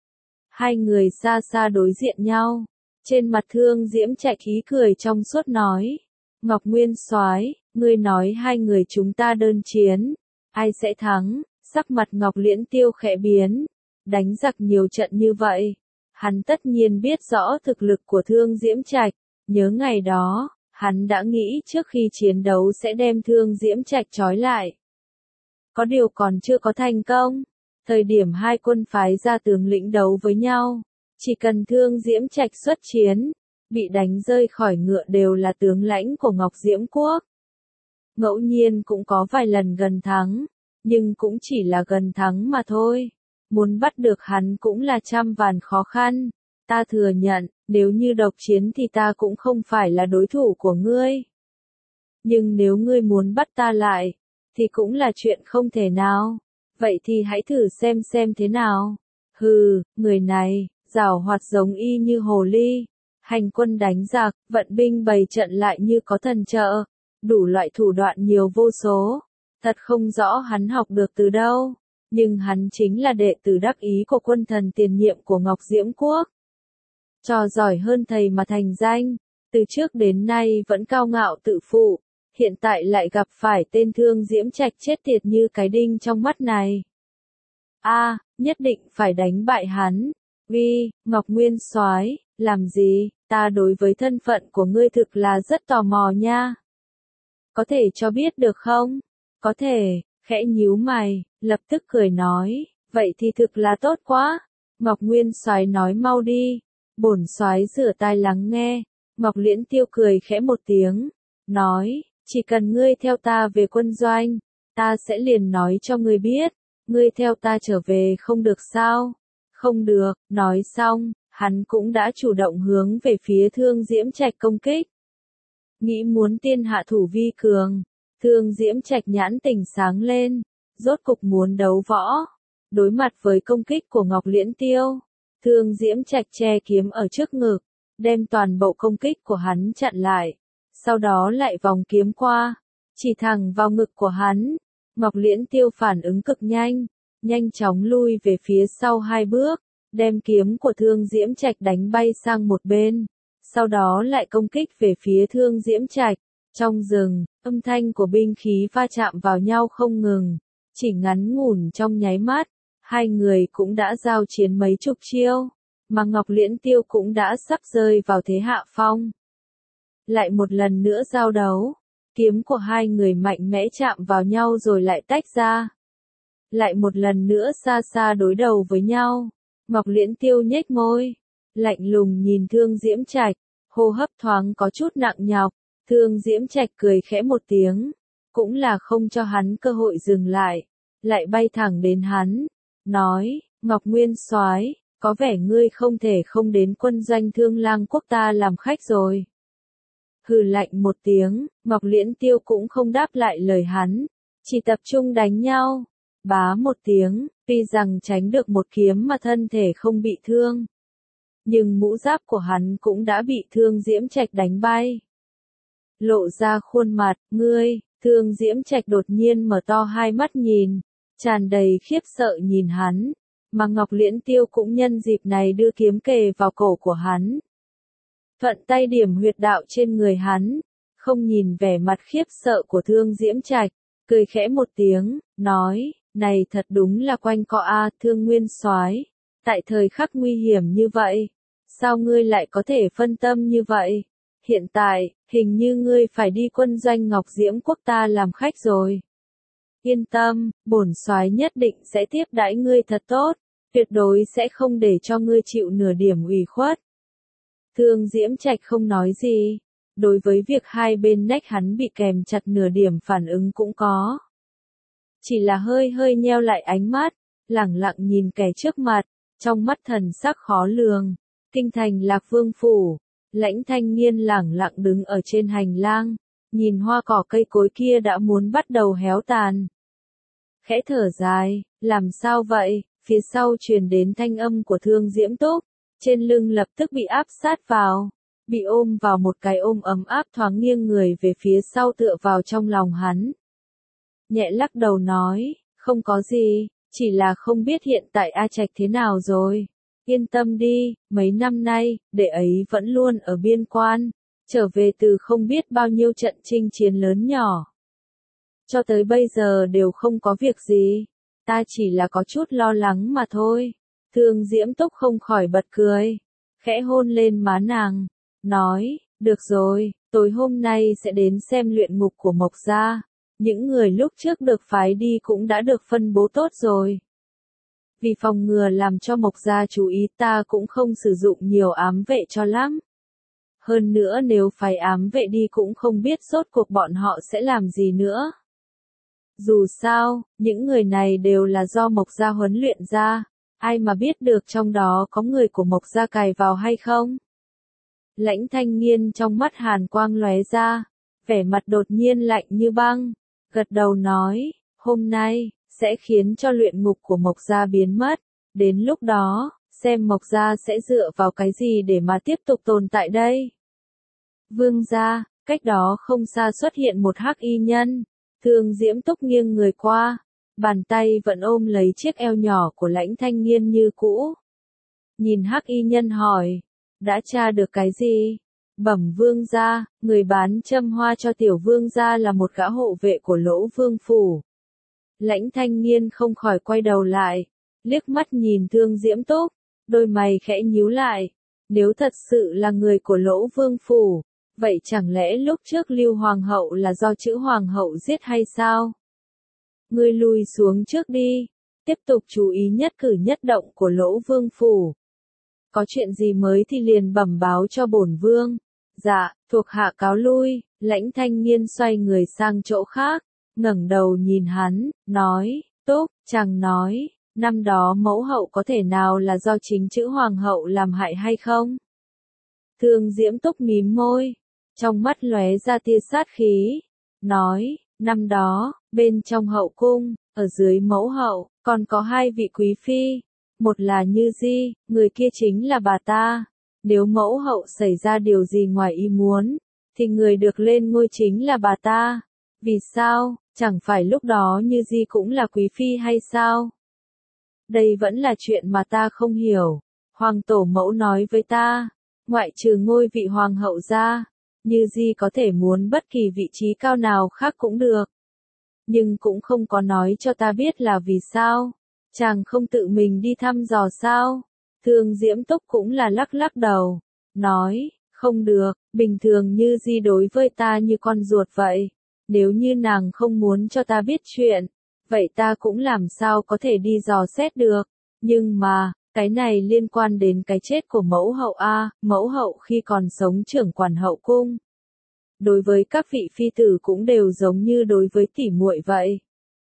Hai người xa xa đối diện nhau, trên mặt Thương Diễm Trạch ý cười trong suốt nói, Ngọc Nguyên soái, ngươi nói hai người chúng ta đơn chiến, ai sẽ thắng? Sắc mặt Ngọc Liễn Tiêu khẽ biến, đánh giặc nhiều trận như vậy, hắn tất nhiên biết rõ thực lực của Thương Diễm Trạch, nhớ ngày đó, hắn đã nghĩ trước khi chiến đấu sẽ đem Thương Diễm Trạch trói lại. Có điều còn chưa có thành công, thời điểm hai quân phái ra tướng lĩnh đấu với nhau, chỉ cần Thương Diễm Trạch xuất chiến, bị đánh rơi khỏi ngựa đều là tướng lãnh của Ngọc Diễm Quốc. Ngẫu nhiên cũng có vài lần gần thắng, nhưng cũng chỉ là gần thắng mà thôi. Muốn bắt được hắn cũng là trăm vàn khó khăn. Ta thừa nhận, nếu như độc chiến thì ta cũng không phải là đối thủ của ngươi. Nhưng nếu ngươi muốn bắt ta lại, thì cũng là chuyện không thể nào. Vậy thì hãy thử xem thế nào. Hừ, người này, giảo hoạt giống y như hồ ly. Hành quân đánh giặc, vận binh bày trận lại như có thần trợ. Đủ loại thủ đoạn nhiều vô số. Thật không rõ hắn học được từ đâu. Nhưng hắn chính là đệ tử đắc ý của quân thần tiền nhiệm của Ngọc Diễm Quốc. Trò giỏi hơn thầy mà thành danh. Từ trước đến nay vẫn cao ngạo tự phụ. Hiện tại lại gặp phải tên Thương Diễm Trạch chết tiệt như cái đinh trong mắt này. Nhất định phải đánh bại hắn. Ngọc Nguyên soái, làm gì? Ta đối với thân phận của ngươi thực là rất tò mò nha. Có thể cho biết được không? Có thể, khẽ nhíu mày, lập tức cười nói, vậy thì thực là tốt quá. Ngọc Nguyên soái nói mau đi. Bổn soái rửa tai lắng nghe. Ngọc Liễn Tiêu cười khẽ một tiếng, nói, chỉ cần ngươi theo ta về quân doanh, ta sẽ liền nói cho ngươi biết, ngươi theo ta trở về không được sao? Không được, nói xong, hắn cũng đã chủ động hướng về phía Thương Diễm Trạch công kích. Nghĩ muốn tiên hạ thủ vi cường, Thương Diễm Trạch nhãn tỉnh sáng lên, rốt cục muốn đấu võ. Đối mặt với công kích của Ngọc Liễn Tiêu, Thương Diễm Trạch che kiếm ở trước ngực, đem toàn bộ công kích của hắn chặn lại, sau đó lại vòng kiếm qua, chỉ thẳng vào ngực của hắn. Ngọc Liễn Tiêu phản ứng cực nhanh, nhanh chóng lui về phía sau 2 bước, đem kiếm của Thương Diễm Trạch đánh bay sang một bên, sau đó lại công kích về phía Thương Diễm Trạch. Trong rừng, âm thanh của binh khí va chạm vào nhau không ngừng, chỉ ngắn ngủn trong nháy mắt, hai người cũng đã giao chiến mấy chục chiêu, mà Ngọc Liễn Tiêu cũng đã sắp rơi vào thế hạ phong. Lại một lần nữa giao đấu, kiếm của hai người mạnh mẽ chạm vào nhau rồi lại tách ra. Lại một lần nữa xa xa đối đầu với nhau, Ngọc Liễn Tiêu nhếch môi, lạnh lùng nhìn Thương Diễm Trạch, hô hấp thoáng có chút nặng nhọc. Thương Diễm Trạch cười khẽ một tiếng, cũng là không cho hắn cơ hội dừng lại bay thẳng đến hắn, nói, Ngọc Nguyên Soái, có vẻ ngươi không thể không đến quân doanh Thương Lang quốc ta làm khách rồi. Hừ lạnh một tiếng, Ngọc Liễn Tiêu cũng không đáp lại lời hắn, chỉ tập trung đánh nhau. Bá một tiếng, tuy rằng tránh được một kiếm mà thân thể không bị thương, nhưng mũ giáp của hắn cũng đã bị Thương Diễm Trạch đánh bay. Lộ ra khuôn mặt, ngươi, Thương Diễm Trạch đột nhiên mở to hai mắt nhìn, tràn đầy khiếp sợ nhìn hắn, mà Ngọc Liễn Tiêu cũng nhân dịp này đưa kiếm kề vào cổ của hắn. Thuận tay điểm huyệt đạo trên người hắn, không nhìn vẻ mặt khiếp sợ của Thương Diễm Trạch, cười khẽ một tiếng, nói, này thật đúng là quanh co a, Thương Nguyên Soái, tại thời khắc nguy hiểm như vậy, sao ngươi lại có thể phân tâm như vậy? Hiện tại, hình như ngươi phải đi quân doanh Ngọc Diễm quốc ta làm khách rồi. Yên tâm, bổn soái nhất định sẽ tiếp đãi ngươi thật tốt, tuyệt đối sẽ không để cho ngươi chịu nửa điểm ủy khuất. Thương Diễm Trạch không nói gì, đối với việc hai bên nách hắn bị kèm chặt nửa điểm phản ứng cũng có. Chỉ là hơi hơi nheo lại ánh mắt, lẳng lặng nhìn kẻ trước mặt, trong mắt thần sắc khó lường. Kinh thành Lạc Vương phủ, Lãnh Thanh Nghiên lẳng lặng đứng ở trên hành lang, nhìn hoa cỏ cây cối kia đã muốn bắt đầu héo tàn. Khẽ thở dài, làm sao vậy? Phía sau truyền đến thanh âm của Thương Diễm Túc, trên lưng lập tức bị áp sát vào, bị ôm vào một cái ôm ấm áp, thoáng nghiêng người về phía sau tựa vào trong lòng hắn. Nhẹ lắc đầu nói, không có gì, chỉ là không biết hiện tại A Trạch thế nào rồi. Yên tâm đi, mấy năm nay, đệ ấy vẫn luôn ở biên quan, trở về từ không biết bao nhiêu trận chinh chiến lớn nhỏ. Cho tới bây giờ đều không có việc gì, ta chỉ là có chút lo lắng mà thôi. Thương Diễm Túc không khỏi bật cười, khẽ hôn lên má nàng, nói, được rồi, tối hôm nay sẽ đến xem luyện ngục của Mộc gia, những người lúc trước được phái đi cũng đã được phân bố tốt rồi. Vì phòng ngừa làm cho Mộc gia chú ý ta cũng không sử dụng nhiều ám vệ cho lắm. Hơn nữa nếu phái ám vệ đi cũng không biết rốt cuộc bọn họ sẽ làm gì nữa. Dù sao, những người này đều là do Mộc gia huấn luyện ra, ai mà biết được trong đó có người của Mộc gia cài vào hay không. Lãnh Thanh Nghiên trong mắt hàn quang lóe ra, vẻ mặt đột nhiên lạnh như băng, gật đầu nói, hôm nay sẽ khiến cho luyện ngục của Mộc gia biến mất, đến lúc đó, xem Mộc gia sẽ dựa vào cái gì để mà tiếp tục tồn tại đây. Vương gia, cách đó không xa xuất hiện một hắc y nhân, Thương Diễm Túc nghiêng người qua, bàn tay vẫn ôm lấy chiếc eo nhỏ của Lãnh Thanh Nghiên như cũ. Nhìn hắc y nhân hỏi, đã tra được cái gì? Bẩm vương gia, người bán châm hoa cho tiểu vương gia là một gã hộ vệ của Lỗ Vương phủ. Lãnh Thanh Nghiên không khỏi quay đầu lại, liếc mắt nhìn Thương Diễm Túc, đôi mày khẽ nhíu lại. Nếu thật sự là người của Lỗ Vương phủ, vậy chẳng lẽ lúc trước Lưu Hoàng hậu là do chữ Hoàng hậu giết hay sao? Ngươi lùi xuống trước đi, tiếp tục chú ý nhất cử nhất động của Lỗ Vương phủ. Có chuyện gì mới thì liền bẩm báo cho bổn vương. Dạ, thuộc hạ cáo lui. Lãnh Thanh Nghiên xoay người sang chỗ khác, ngẩng đầu nhìn hắn, nói, Túc, chàng nói, năm đó mẫu hậu có thể nào là do chính chữ hoàng hậu làm hại hay không? Thương Diễm Túc mím môi, trong mắt lóe ra tia sát khí, nói, năm đó, bên trong hậu cung, ở dưới mẫu hậu, còn có hai vị quý phi, một là Như Di, người kia chính là bà ta. Nếu mẫu hậu xảy ra điều gì ngoài ý muốn, thì người được lên ngôi chính là bà ta. Vì sao, chẳng phải lúc đó Như Di cũng là quý phi hay sao? Đây vẫn là chuyện mà ta không hiểu. Hoàng tổ mẫu nói với ta, ngoại trừ ngôi vị hoàng hậu ra, Như Di có thể muốn bất kỳ vị trí cao nào khác cũng được. Nhưng cũng không có nói cho ta biết là vì sao. Chàng không tự mình đi thăm dò sao? Thương Diễm Túc cũng là lắc lắc đầu, nói, không được, bình thường Như Di đối với ta như con ruột vậy. Nếu như nàng không muốn cho ta biết chuyện, vậy ta cũng làm sao có thể đi dò xét được. Nhưng mà, cái này liên quan đến cái chết của mẫu hậu a, mẫu hậu khi còn sống trưởng quản hậu cung. Đối với các vị phi tử cũng đều giống như đối với tỉ muội vậy.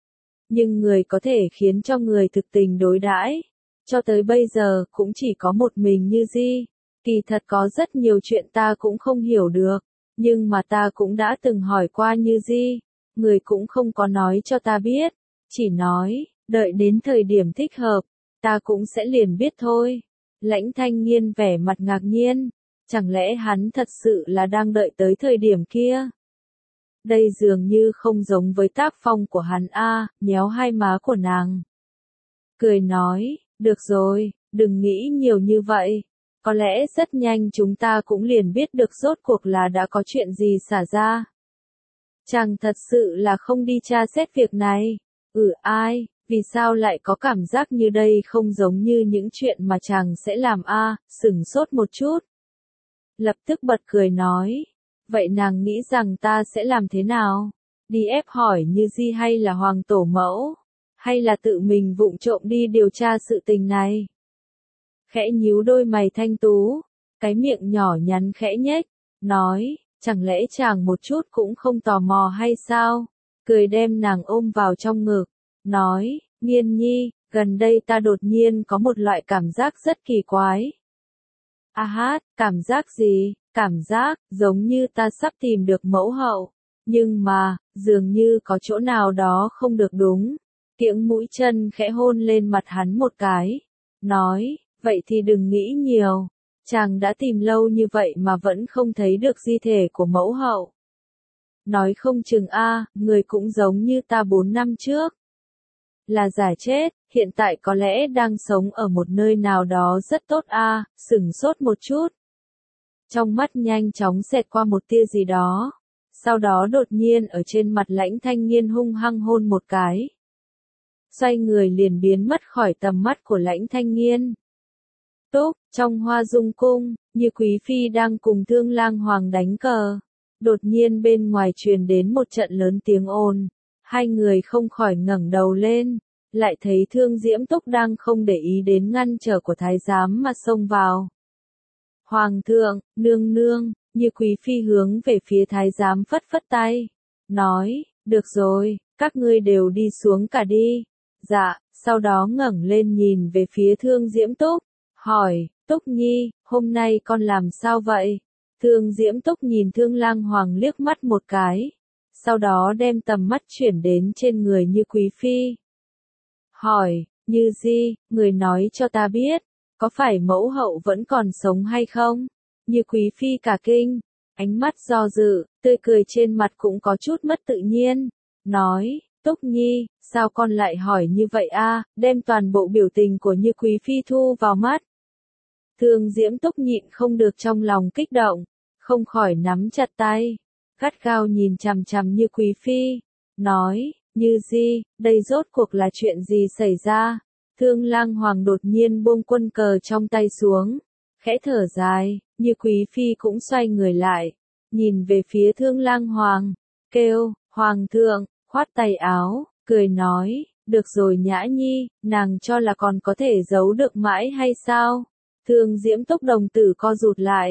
Nhưng người có thể khiến cho người thực tình đối đãi, cho tới bây giờ cũng chỉ có một mình Như Di. Kỳ thật có rất nhiều chuyện ta cũng không hiểu được, nhưng mà ta cũng đã từng hỏi qua Như Di, người cũng không có nói cho ta biết, chỉ nói, đợi đến thời điểm thích hợp, ta cũng sẽ liền biết thôi. Lãnh Thanh Nghiên vẻ mặt ngạc nhiên, chẳng lẽ hắn thật sự là đang đợi tới thời điểm kia? Đây dường như không giống với tác phong của hắn a, nhéo hai má của nàng. Cười nói, được rồi, đừng nghĩ nhiều như vậy. Có lẽ rất nhanh chúng ta cũng liền biết được rốt cuộc là đã có chuyện gì xảy ra. Chàng thật sự là không đi tra xét việc này. Ai, vì sao lại có cảm giác như đây không giống như những chuyện mà chàng sẽ làm a? Sửng sốt một chút. Lập tức bật cười nói, vậy nàng nghĩ rằng ta sẽ làm thế nào? Đi ép hỏi Như Di hay là hoàng tổ mẫu? Hay là tự mình vụng trộm đi điều tra sự tình này? Khẽ nhíu đôi mày thanh tú, cái miệng nhỏ nhắn khẽ nhếch, nói, chẳng lẽ chàng một chút cũng không tò mò hay sao? Cười đem nàng ôm vào trong ngực, nói, Nghiên nhi, gần đây ta đột nhiên có một loại cảm giác rất kỳ quái. A hát, cảm giác gì? Cảm giác, giống như ta sắp tìm được mẫu hậu. Nhưng mà, dường như có chỗ nào đó không được đúng. Kiễng mũi chân khẽ hôn lên mặt hắn một cái. Nói, vậy thì đừng nghĩ nhiều. Chàng đã tìm lâu như vậy mà vẫn không thấy được di thể của mẫu hậu. Nói không chừng người cũng giống như ta 4 năm trước. Là giả chết, hiện tại có lẽ đang sống ở một nơi nào đó rất tốt sửng sốt một chút. Trong mắt nhanh chóng xẹt qua một tia gì đó. Sau đó đột nhiên ở trên mặt Lãnh Thanh Nghiên hung hăng hôn một cái. Xoay người liền biến mất khỏi tầm mắt của Lãnh Thanh Nghiên. Túc, trong Hoa Dung cung, Như Quý Phi đang cùng Thương Lang Hoàng đánh cờ. Đột nhiên bên ngoài truyền đến một trận lớn tiếng ồn. Hai người không khỏi ngẩng đầu lên, lại thấy Thương Diễm Túc đang không để ý đến ngăn trở của thái giám mà xông vào. Hoàng thượng, nương nương, Như Quý Phi hướng về phía thái giám phất phất tay. Nói, được rồi, các ngươi đều đi xuống cả đi. Dạ, sau đó ngẩng lên nhìn về phía Thương Diễm Túc. Hỏi, Túc Nhi, hôm nay con làm sao vậy? Thương Diễm Túc nhìn Thương Lang Hoàng liếc mắt một cái. Sau đó đem tầm mắt chuyển đến trên người Như Quý Phi. Hỏi, Như Di, người nói cho ta biết, có phải mẫu hậu vẫn còn sống hay không? Như Quý Phi cả kinh, ánh mắt do dự, tươi cười trên mặt cũng có chút mất tự nhiên. Nói, Túc Nhi, sao con lại hỏi như vậy đem toàn bộ biểu tình của Như Quý Phi thu vào mắt. Thương Diễm Túc nhịn không được trong lòng kích động, không khỏi nắm chặt tay, gắt gao nhìn chằm chằm Như Quý Phi, nói, Như Di, đây rốt cuộc là chuyện gì xảy ra? Thương Lang Hoàng đột nhiên buông quân cờ trong tay xuống, khẽ thở dài, Như Quý Phi cũng xoay người lại, nhìn về phía Thương Lang Hoàng, kêu, Hoàng thượng, khoát tay áo, cười nói, được rồi Nhã Nhi, nàng cho là còn có thể giấu được mãi hay sao? Thương Diễm Túc đồng tử co rụt lại,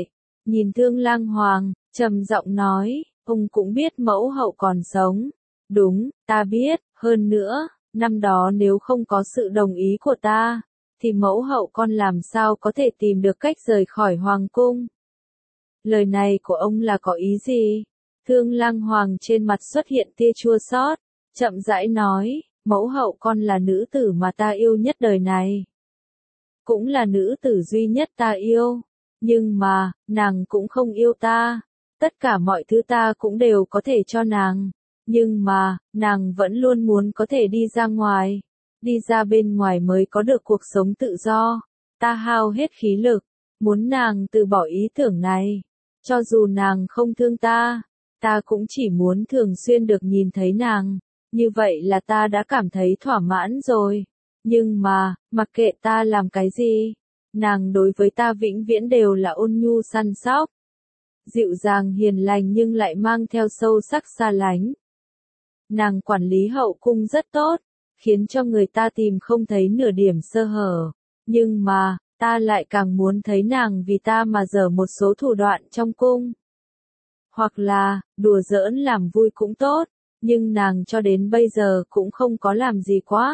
nhìn Thương Lang Hoàng, trầm giọng nói, ông cũng biết mẫu hậu còn sống. Đúng, ta biết, hơn nữa, năm đó nếu không có sự đồng ý của ta, thì mẫu hậu con làm sao có thể tìm được cách rời khỏi hoàng cung. Lời này của ông là có ý gì? Thương Lang Hoàng trên mặt xuất hiện tia chua xót, chậm rãi nói, mẫu hậu con là nữ tử mà ta yêu nhất đời này. Cũng là nữ tử duy nhất ta yêu. Nhưng mà, nàng cũng không yêu ta. Tất cả mọi thứ ta cũng đều có thể cho nàng. Nhưng mà, nàng vẫn luôn muốn có thể đi ra ngoài. Đi ra bên ngoài mới có được cuộc sống tự do. Ta hao hết khí lực, muốn nàng từ bỏ ý tưởng này. Cho dù nàng không thương ta, ta cũng chỉ muốn thường xuyên được nhìn thấy nàng. Như vậy là ta đã cảm thấy thỏa mãn rồi. Nhưng mà, mặc kệ ta làm cái gì, nàng đối với ta vĩnh viễn đều là ôn nhu săn sóc. Dịu dàng hiền lành nhưng lại mang theo sâu sắc xa lánh. Nàng quản lý hậu cung rất tốt, khiến cho người ta tìm không thấy nửa điểm sơ hở. Nhưng mà, ta lại càng muốn thấy nàng vì ta mà dở một số thủ đoạn trong cung. Hoặc là, đùa giỡn làm vui cũng tốt, nhưng nàng cho đến bây giờ cũng không có làm gì quá.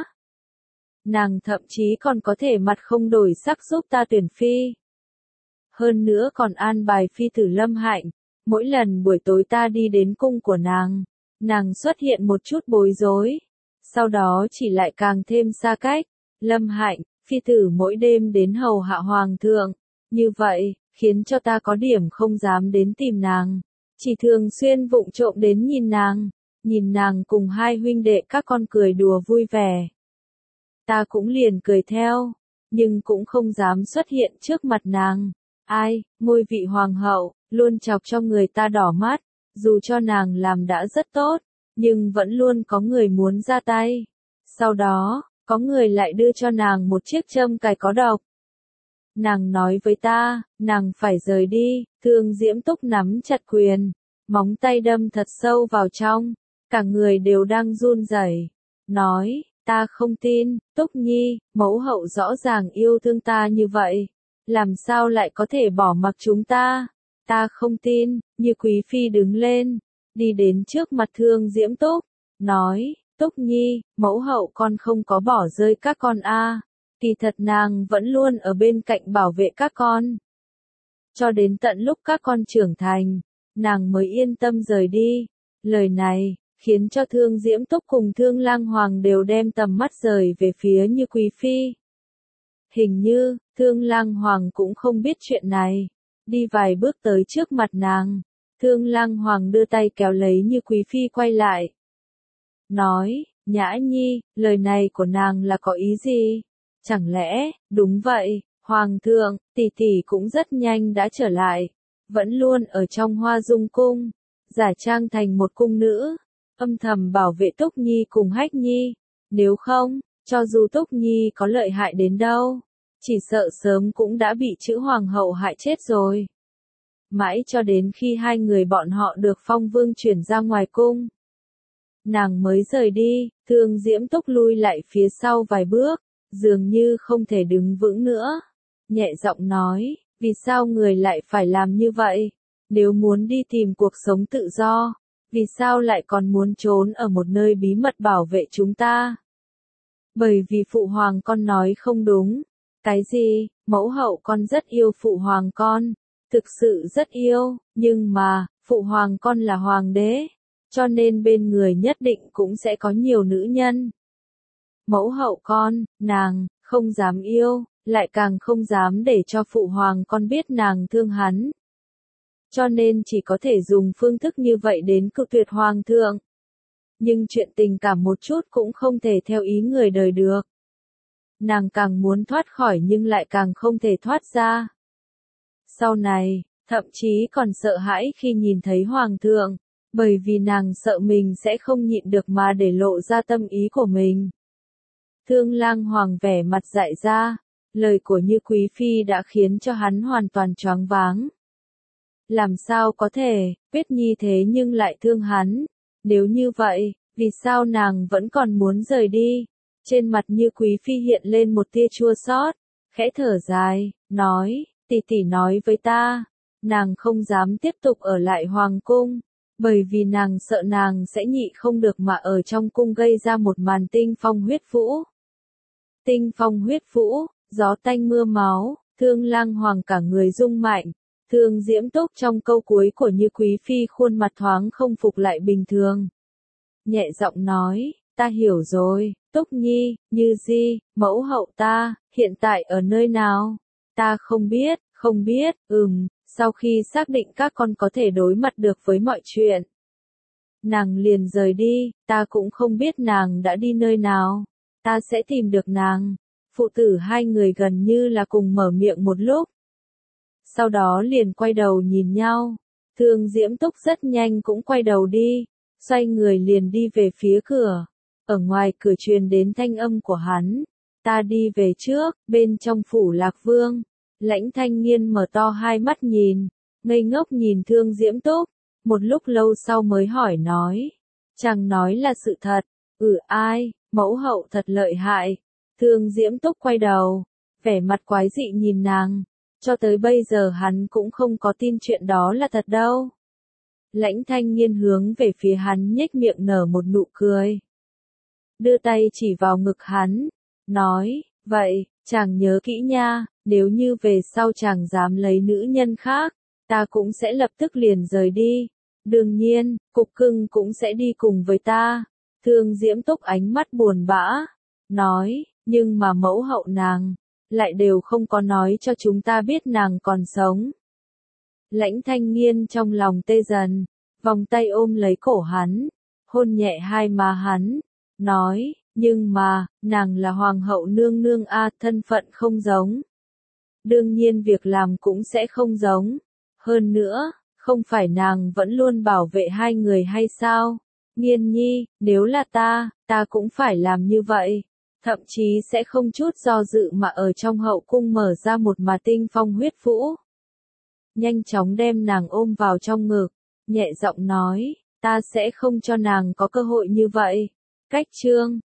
Nàng thậm chí còn có thể mặt không đổi sắc giúp ta tuyển phi. Hơn nữa còn an bài phi tử Lâm Hạnh. Mỗi lần buổi tối ta đi đến cung của nàng xuất hiện một chút bối rối. Sau đó chỉ lại càng thêm xa cách. Lâm Hạnh, phi tử mỗi đêm đến hầu hạ hoàng thượng. Như vậy, khiến cho ta có điểm không dám đến tìm nàng. Chỉ thường xuyên vụng trộm đến nhìn nàng cùng hai huynh đệ các con cười đùa vui vẻ. Ta cũng liền cười theo, nhưng cũng không dám xuất hiện trước mặt nàng. Ai, ngôi vị hoàng hậu, luôn chọc cho người ta đỏ mắt, dù cho nàng làm đã rất tốt, nhưng vẫn luôn có người muốn ra tay. Sau đó, có người lại đưa cho nàng một chiếc châm cài có độc. Nàng nói với ta, nàng phải rời đi, Thương Diễm Túc nắm chặt quyền, móng tay đâm thật sâu vào trong, cả người đều đang run rẩy, nói, ta không tin, Túc Nhi, mẫu hậu rõ ràng yêu thương ta như vậy, làm sao lại có thể bỏ mặc chúng ta, ta không tin, Như Quý Phi đứng lên, đi đến trước mặt Thương Diễm Túc, nói, Túc Nhi, mẫu hậu con không có bỏ rơi các con a. Kỳ thật nàng vẫn luôn ở bên cạnh bảo vệ các con. Cho đến tận lúc các con trưởng thành, nàng mới yên tâm rời đi. Lời này, khiến cho Thương Diễm Túc cùng Thương Lang Hoàng đều đem tầm mắt rời về phía Như Quý Phi. Hình như, Thương Lang Hoàng cũng không biết chuyện này. Đi vài bước tới trước mặt nàng. Thương Lang Hoàng đưa tay kéo lấy Như Quý Phi quay lại. Nói, Nhã Nhi, lời này của nàng là có ý gì? Chẳng lẽ, đúng vậy, Hoàng thượng, tỷ tỷ cũng rất nhanh đã trở lại. Vẫn luôn ở trong Hoa Dung cung. Giả trang thành một cung nữ. Âm thầm bảo vệ Túc Nhi cùng Hách Nhi. Nếu không, cho dù Túc Nhi có lợi hại đến đâu, chỉ sợ sớm cũng đã bị chữ hoàng hậu hại chết rồi. Mãi cho đến khi hai người bọn họ được phong vương chuyển ra ngoài cung, nàng mới rời đi. Thương Diễm Túc lui lại phía sau vài bước, dường như không thể đứng vững nữa. Nhẹ giọng nói, vì sao người lại phải làm như vậy? Nếu muốn đi tìm cuộc sống tự do, vì sao lại còn muốn trốn ở một nơi bí mật bảo vệ chúng ta? Bởi vì phụ hoàng con nói không đúng. Cái gì? Mẫu hậu con rất yêu phụ hoàng con. Thực sự rất yêu, nhưng mà, phụ hoàng con là hoàng đế. Cho nên bên người nhất định cũng sẽ có nhiều nữ nhân. Mẫu hậu con, nàng, không dám yêu, lại càng không dám để cho phụ hoàng con biết nàng thương hắn. Cho nên chỉ có thể dùng phương thức như vậy đến cự tuyệt hoàng thượng. Nhưng chuyện tình cảm một chút cũng không thể theo ý người đời được. Nàng càng muốn thoát khỏi nhưng lại càng không thể thoát ra. Sau này, thậm chí còn sợ hãi khi nhìn thấy hoàng thượng, bởi vì nàng sợ mình sẽ không nhịn được mà để lộ ra tâm ý của mình. Thương Lang Hoàng vẻ mặt dại ra, lời của Như Quý Phi đã khiến cho hắn hoàn toàn choáng váng. Làm sao có thể, Tuyết Nhi thế nhưng lại thương hắn? Nếu như vậy, vì sao nàng vẫn còn muốn rời đi? Trên mặt Như Quý Phi hiện lên một tia chua xót, khẽ thở dài, nói, tỷ tỷ nói với ta, nàng không dám tiếp tục ở lại hoàng cung, bởi vì nàng sợ nàng sẽ nhịn không được mà ở trong cung gây ra một màn tinh phong huyết vũ. Tinh phong huyết vũ, gió tanh mưa máu, Thương Lang Hoàng cả người rung mạnh. Thương Diễm Túc trong câu cuối của Như Quý Phi khuôn mặt thoáng không phục lại bình thường. Nhẹ giọng nói, ta hiểu rồi, Túc Nhi, Như Di, mẫu hậu ta, hiện tại ở nơi nào? Ta không biết, sau khi xác định các con có thể đối mặt được với mọi chuyện. Nàng liền rời đi, ta cũng không biết nàng đã đi nơi nào. Ta sẽ tìm được nàng. Phụ tử hai người gần như là cùng mở miệng một lúc. Sau đó liền quay đầu nhìn nhau. Thương Diễm Túc rất nhanh cũng quay đầu đi, xoay người liền đi về phía cửa. Ở ngoài cửa truyền đến thanh âm của hắn. Ta đi về trước, bên trong phủ Lạc Vương. Lãnh Thanh Nghiên mở to hai mắt nhìn, ngây ngốc nhìn Thương Diễm Túc. Một lúc lâu sau mới hỏi nói. Chàng nói là sự thật. Ai, mẫu hậu thật lợi hại. Thương Diễm Túc quay đầu, vẻ mặt quái dị nhìn nàng. Cho tới bây giờ hắn cũng không có tin chuyện đó là thật đâu. Lãnh Thanh Nghiên hướng về phía hắn nhếch miệng nở một nụ cười. Đưa tay chỉ vào ngực hắn, nói, vậy, chàng nhớ kỹ nha, nếu như về sau chàng dám lấy nữ nhân khác, ta cũng sẽ lập tức liền rời đi. Đương nhiên, Cục Cưng cũng sẽ đi cùng với ta. Thương Diễm Túc ánh mắt buồn bã, nói, nhưng mà mẫu hậu nàng, lại đều không có nói cho chúng ta biết nàng còn sống. Lãnh Thanh Nghiên trong lòng tê dần, vòng tay ôm lấy cổ hắn, hôn nhẹ hai má hắn, nói, nhưng mà, nàng là hoàng hậu nương nương a, thân phận không giống. Đương nhiên việc làm cũng sẽ không giống. Hơn nữa, không phải nàng vẫn luôn bảo vệ hai người hay sao? Nghiên nhi, nếu là ta cũng phải làm như vậy. Thậm chí sẽ không chút do dự mà ở trong hậu cung mở ra một mà tinh phong huyết vũ. Nhanh chóng đem nàng ôm vào trong ngực, nhẹ giọng nói, ta sẽ không cho nàng có cơ hội như vậy. Cách chương